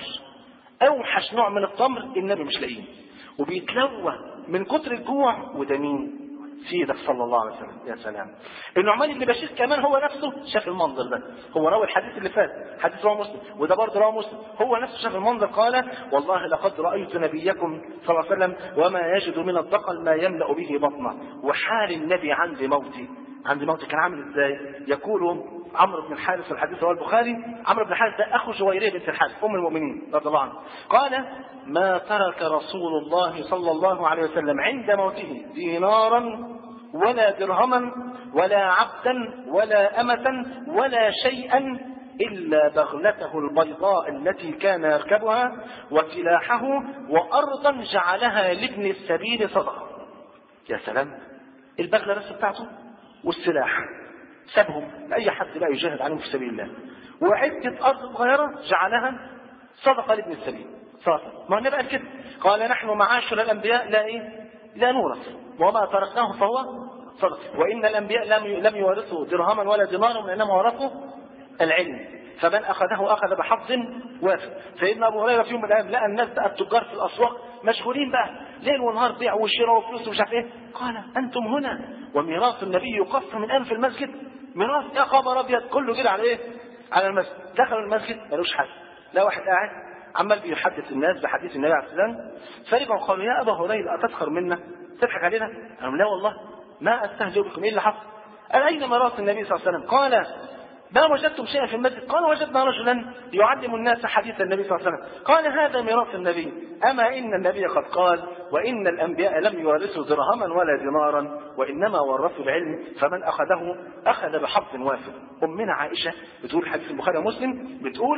اوحش نوع من التمر النبي مش لاقيه، وبيتلوى من كتر الجوع. وده مين؟ سيدك صلى الله عليه وسلم. يا سلام. النعمان بن بشير كمان هو نفسه شاف المنظر ده، هو روى الحديث اللي فات، حديث رواه مسلم، وده برضه رواه مسلم، هو نفسه شاف المنظر، قال والله لقد رايت نبيكم صلى الله عليه وسلم وما يجد من الدقل ما يملا به بطنه. وحال النبي عند موته، عند موته كان عامل ازاي؟ يقول عمرو بن الحارث، الحديث رواه البخاري، عمرو بن الحارث ده اخو جويريه بنت الحارث ام المؤمنين رضي الله عنها، قال ما ترك رسول الله صلى الله عليه وسلم عند موته دينارا ولا درهما ولا عبدا ولا أمة ولا شيئا إلا بغلته البيضاء التي كان يركبها وسلاحه وأرضا جعلها لابن السبيل صدقة. يا سلام. البغلة بس بتاعته والسلاح سابهم لأي حد لا يجاهد عليهم في سبيل الله، وعدة أرض صغيرة جعلها صدقة لابن السبيل. صدقة. ما النبي قال كده، قال نحن معاشر الأنبياء لا إيه؟ لا نورث وما تركناه فهو صدقة، وإن الأنبياء لم لم يورثوا درهما ولا دينارا وإنما ورثوا العلم، فمن أخذه أخذ بحظ وافر. سيدنا أبو هريرة في يوم من الأيام لقى الناس بقى التجار في الأسواق مشغولين بقى ليل ونهار بيع وشراء وفلوس ومش عارف إيه، قال أنتم هنا وميراث النبي يقف من أنف المسجد. ميراث يا خبر أبيض، كله كده على إيه؟ على المسجد. دخلوا المسجد ملوش حد، لا واحد قاعد عمال بيحدث الناس بحديث النبي عليه الصلاة والسلام. فرجعوا قالوا يا أبا هريرة أتسخر منا؟ تضحك علينا؟ قالوا لا والله ما أستهزئ بكم. إيه اللي حصل؟ قال أين ميراث النبي صلى الله عليه وسلم؟ قال ما وجدتم شيئا في المسجد؟ قال وجدنا رجلا يعلم الناس حديث النبي صلى الله عليه وسلم. قال هذا ميراث النبي، أما إن النبي قد قال وإن الأنبياء لم يورثوا درهما ولا دينارا وإنما ورثوا العلم، فمن أخذه أخذ بحظ وافر. أمنا عائشة بتقول حديث البخاري ومسلم، بتقول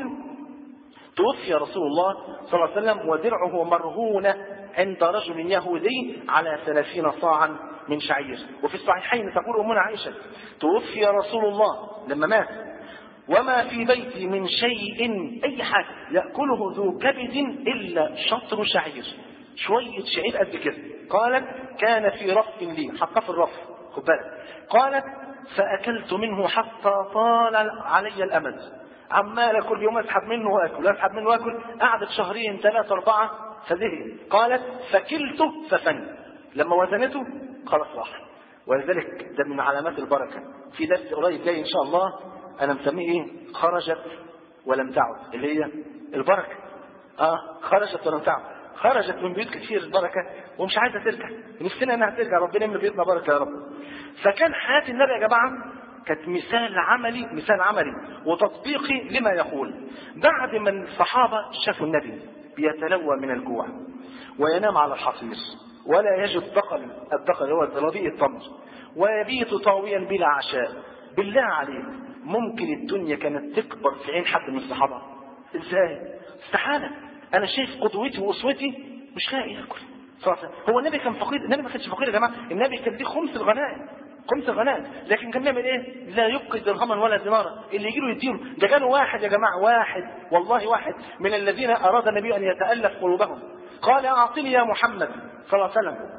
توفي رسول الله صلى الله عليه وسلم ودرعه مرهونة عند رجل يهودي على ثلاثين صاعا من شعير. وفي الصحيحين تقول أمنا عائشة توفي رسول الله لما مات وما في بيتي من شيء أي حاجة يأكله ذو كبد إلا شطر شعير، شوية شعير قد كده. قالت كان في رف لي، حطه في الرف، خد بالك. قالت فأكلت منه حتى طال علي الأمد، عمال كل يوم اسحب منه واكل اسحب منه واكل، قعدت شهرين ثلاثة أربعة فذهل. قالت فكلته ففن، لما وزنته خلاص راح. ولذلك ده من علامات البركة. في درس قريب جاي إن شاء الله أنا مسميه إيه؟ خرجت ولم تعد، اللي هي البركة. آه خرجت ولم تعد، خرجت من بيوت كتير البركة ومش عايزة ترجع، نفسنا إنها ترجع، ربنا يملى بيوتنا بركة يا رب. فكان حياة النبي يا جماعة كانت مثال عملي، مثال عملي وتطبيقي لما يقول. بعد ما الصحابة شافوا النبي بيتلوى من الجوع وينام على الحصير ولا يجد دقل، الدقل هو رديء التمر، ويبيت طاويا بلا عشاء، بالله عليك ممكن الدنيا كانت تكبر في عين حد من الصحابة؟ ازاي؟ استحالة. انا شايف قدوتي واسوتي مش لاقي ياكل، هو النبي كان فقير؟ النبي ما كانش فقير يا جماعه، النبي كان ليه خمس الغنائم، خمس الغنائم، لكن كان بيعمل ايه؟ لا يبقي درهما ولا دينارا، اللي يجي له يديله. ده كان واحد يا جماعه، واحد والله واحد من الذين اراد النبي ان يتالف قلوبهم، قال اعطني يا محمد صلى الله عليه وسلم،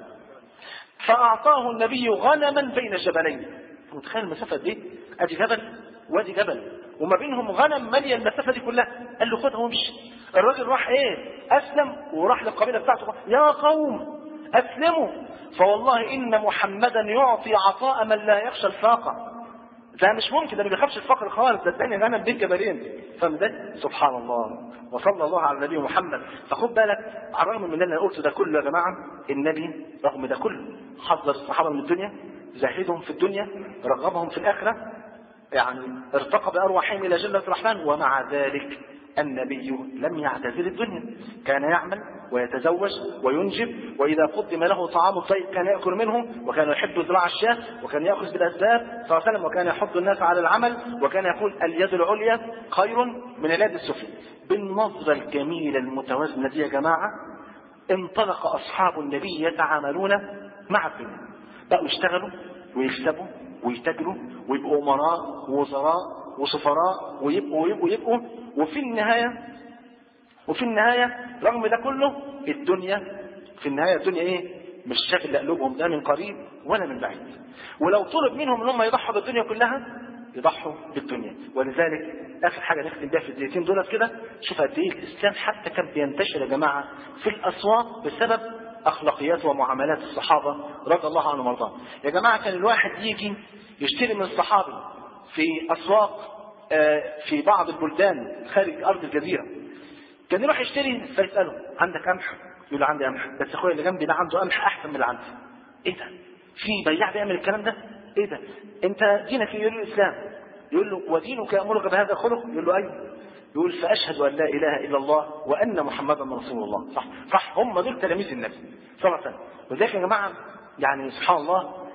فاعطاه النبي غنما بين جبلين. متخيل المسافه دي؟ ادي جبل وادي جبل وما بينهم غنم ماليه المسافه دي كلها، قال له خدها وامشي. الراجل راح ايه؟ اسلم وراح للقبيله بتاعته، يا قوم اسلموا فوالله ان محمدا يعطي عطاء من لا يخشى الفاقه. ده مش ممكن، ده ما بيخافش الفقر خالص، ده الثاني غنم بين جبلين. فده سبحان الله، وصلى الله على النبي محمد. فخد بالك، على الرغم من اللي انا قلته ده كله يا جماعه، النبي رغم ده كله حذر الصحابه من الدنيا، زاهدهم في الدنيا، رغبهم في الاخره، يعني ارتقى بارواحهم الى جنه الرحمن، ومع ذلك النبي لم يعتزل الدنيا، كان يعمل ويتزوج وينجب، واذا قدم له طعام الطيب كان ياكل منه، وكان يحب ذراع الشاه، وكان ياخذ بالاسباب صلى الله عليه وسلم، وكان يحض الناس على العمل، وكان يقول اليد العليا خير من اليد السفلى. بالنظره الجميله المتوازنه دي يا جماعه انطلق اصحاب النبي يتعاملون مع الدنيا، بقوا يشتغلوا ويكسبوا ويتاجروا ويبقوا امراء ووزراء وسفراء ويبقوا ويبقوا ويبقوا وفي النهايه وفي النهايه رغم ده كله الدنيا في النهايه الدنيا ايه؟ مش شاغل قلوبهم لا من قريب ولا من بعيد. ولو طلب منهم ان هم يضحوا بالدنيا كلها يضحوا بالدنيا. ولذلك اخر حاجه نختم بيها في الدقيقتين دولت كده، شوف قد ايه الاسلام حتى كان بينتشر يا جماعه في الاسواق بسبب اخلاقيات ومعاملات الصحابه رضي الله عنهم وارضاهم. يا جماعه كان الواحد يجي يشتري من الصحابي في اسواق في بعض البلدان خارج ارض الجزيره، كان يروح يشتري فيساله عندك قمح؟ يقول له عندي قمح، بس اخويا اللي جنبي ده عنده قمح احسن من اللي عندي. ايه ده؟ في بياع بيعمل الكلام ده؟ ايه ده؟ انت دينك يقول له الاسلام، يقول له ودينك يامرك بهذا الخلق؟ يقول له ايوه. يقول فاشهد ان لا اله الا الله وان محمدا رسول الله. صح صح، هم دول تلاميذ النبي صلى الله عليه وسلم. وذلك يا جماعه يعني سبحان الله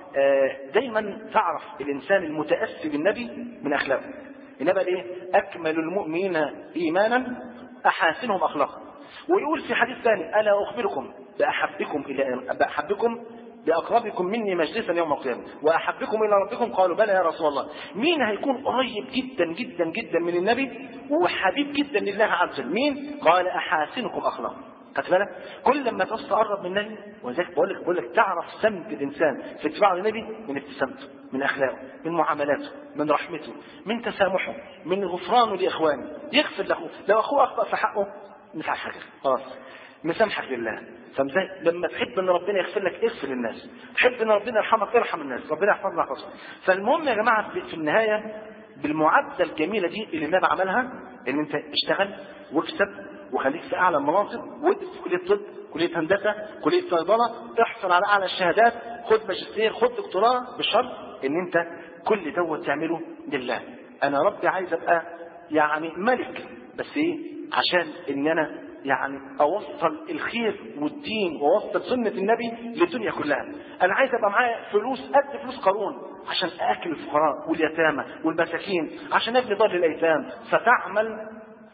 دايما تعرف الانسان المتاسي بالنبي من اخلاقه. النبي ايه؟ اكمل المؤمنين ايمانا احاسنهم اخلاقا. ويقول في حديث ثاني الا اخبركم باحبكم الى باحبكم باقربكم مني مجلسا يوم القيامه واحبكم الى ربكم؟ قالوا بلى يا رسول الله. مين هيكون قريب جدا جدا جدا من النبي وحبيب جدا لله عز وجل؟ مين؟ قال احاسنكم اخلاقا. خدت بالك؟ كل لما تعوز تقرب من النبي، وذلك بقول لك بقول لك تعرف سمت الانسان في اتباع النبي من ابتسامته، من اخلاقه، من معاملاته، من رحمته، من تسامحه، من غفرانه لاخوانه، يغفر له لو اخوه اخطا في حقه مسامحك خلاص، مسامحك لله. فمزاي لما تحب ان ربنا يغفر لك اغفر للناس، تحب ان ربنا يرحمك ارحم الناس، ربنا يحفظنا ويحفظك. فالمهم يا جماعه في النهايه بالمعادله الجميله دي اللي النبي عملها، ان انت اشتغل واكسب وخليك في اعلى المناصب، وادرس في كليه طب، كليه هندسه، كليه صيدله، احصل على اعلى الشهادات، خد ماجستير، خد دكتوراه، بشرط ان انت كل دوت تعمله لله. انا ربي عايز ابقى يعني ملك، بس ايه؟ عشان ان انا يعني اوصل الخير والدين واوصل سنه النبي للدنيا كلها. انا عايز ابقى معايا فلوس قد فلوس قارون عشان اكل الفقراء واليتامى والمساكين، عشان ابني دار للايتام. فتعمل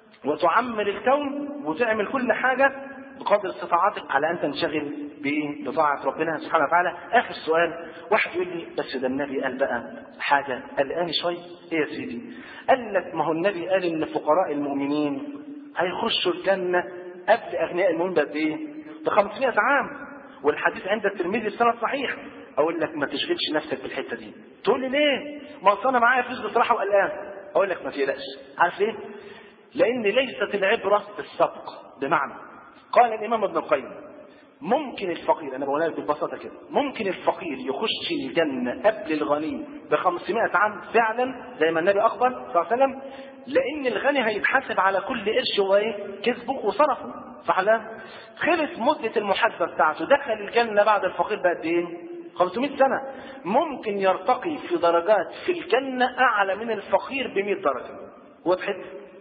وتعمل الكون وتعمل كل حاجه بقدر استطاعتك على ان تنشغل بايه؟ بطاعه ربنا سبحانه وتعالى. اخر سؤال، واحد يقول لي بس ده النبي قال بقى حاجه قلقاني شويه. ايه يا سيدي؟ قال لك ما هو النبي قال ان فقراء المؤمنين هيخشوا الجنه قبل اغنياء المؤمنين بقد ايه؟ ب خمسمائة عام، والحديث عند الترمذي السند صحيح. اقول لك ما تشغلش نفسك بالحته دي. تقول لي ليه؟ ما اصل انا معايا فلوس بصراحه وقلقان. اقول لك ما تقلقش. عارف ليه؟ لان ليست العبره بالسبق. بمعنى قال الامام ابن القيم ممكن الفقير، انا بقولها لك ببساطه كده، ممكن الفقير يخش الجنه قبل الغني ب خمسمائة عام فعلا زي ما النبي اخبر صلى الله عليه وسلم، لان الغني هيتحاسب على كل قرش هو ايه؟ كسبه وصرفه. صح لا؟ خلص مده المحاسبه بتاعته، دخل الجنه بعد الفقير بقد ايه؟ خمسمائة سنه. ممكن يرتقي في درجات في الجنه اعلى من الفقير ب مائة درجه. وضحت؟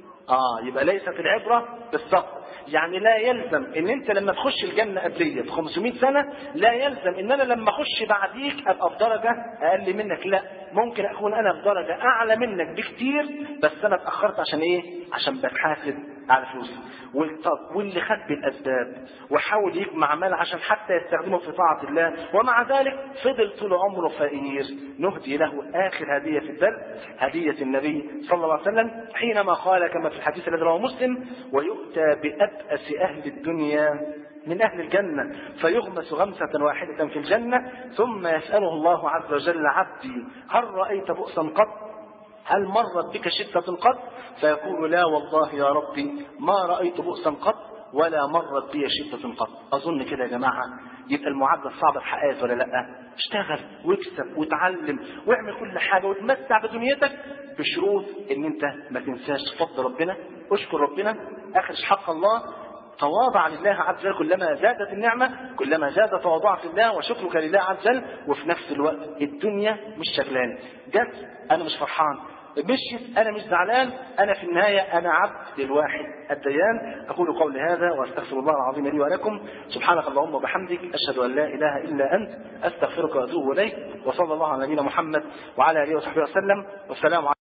اه يبقى ليست العبره بالسبق. يعني لا يلزم ان انت لما تخش الجنه قبليه ب خمسمائة سنه لا يلزم ان انا لما اخش بعديك ابقى في درجه اقل منك. لا، ممكن اكون انا في درجه اعلى منك بكتير، بس انا اتاخرت عشان ايه؟ عشان بتحاسب على فلوس، واللي خد بالاسباب وحاول يجمع مال عشان حتى يستخدمه في طاعه الله، ومع ذلك فضل طول عمره فقير، نهدي له اخر هديه في الدرس، هديه النبي صلى الله عليه وسلم حينما قال كما في الحديث الذي رواه مسلم: ويؤتى بأبأس اهل الدنيا من أهل الجنة فيغمس غمسة واحدة في الجنة، ثم يسأله الله عز وجل: عبدي هل رأيت بؤسا قط؟ هل مرت بك شدة قط؟ فيقول: لا والله يا ربي ما رأيت بؤسا قط ولا مرت بي شدة قط. أظن كده يا جماعة يبقى المعادلة الصعبة في حياتك ولا لا؟ اشتغل واكسب وتعلم واعمل كل حاجة وتمتع بدنيتك، بشروط ان انت ما تنساش فضل ربنا، اشكر ربنا، اخرج حق الله، تواضع لله عز وجل. كلما زادت النعمة كلما زاد تواضعك لله وشكرك لله عز وجل. وفي نفس الوقت الدنيا مش شغلان، جت أنا مش فرحان، مشيت أنا مش زعلان، أنا في النهاية أنا عبد للواحد الديان. أقول قولي هذا وأستغفر الله العظيم لي ولكم. سبحانك اللهم وبحمدك، أشهد أن لا إله إلا أنت، أستغفرك وأتوب إليك. وصلى الله على نبينا محمد وعلى آله وصحبه وسلم، والسلام عليكم.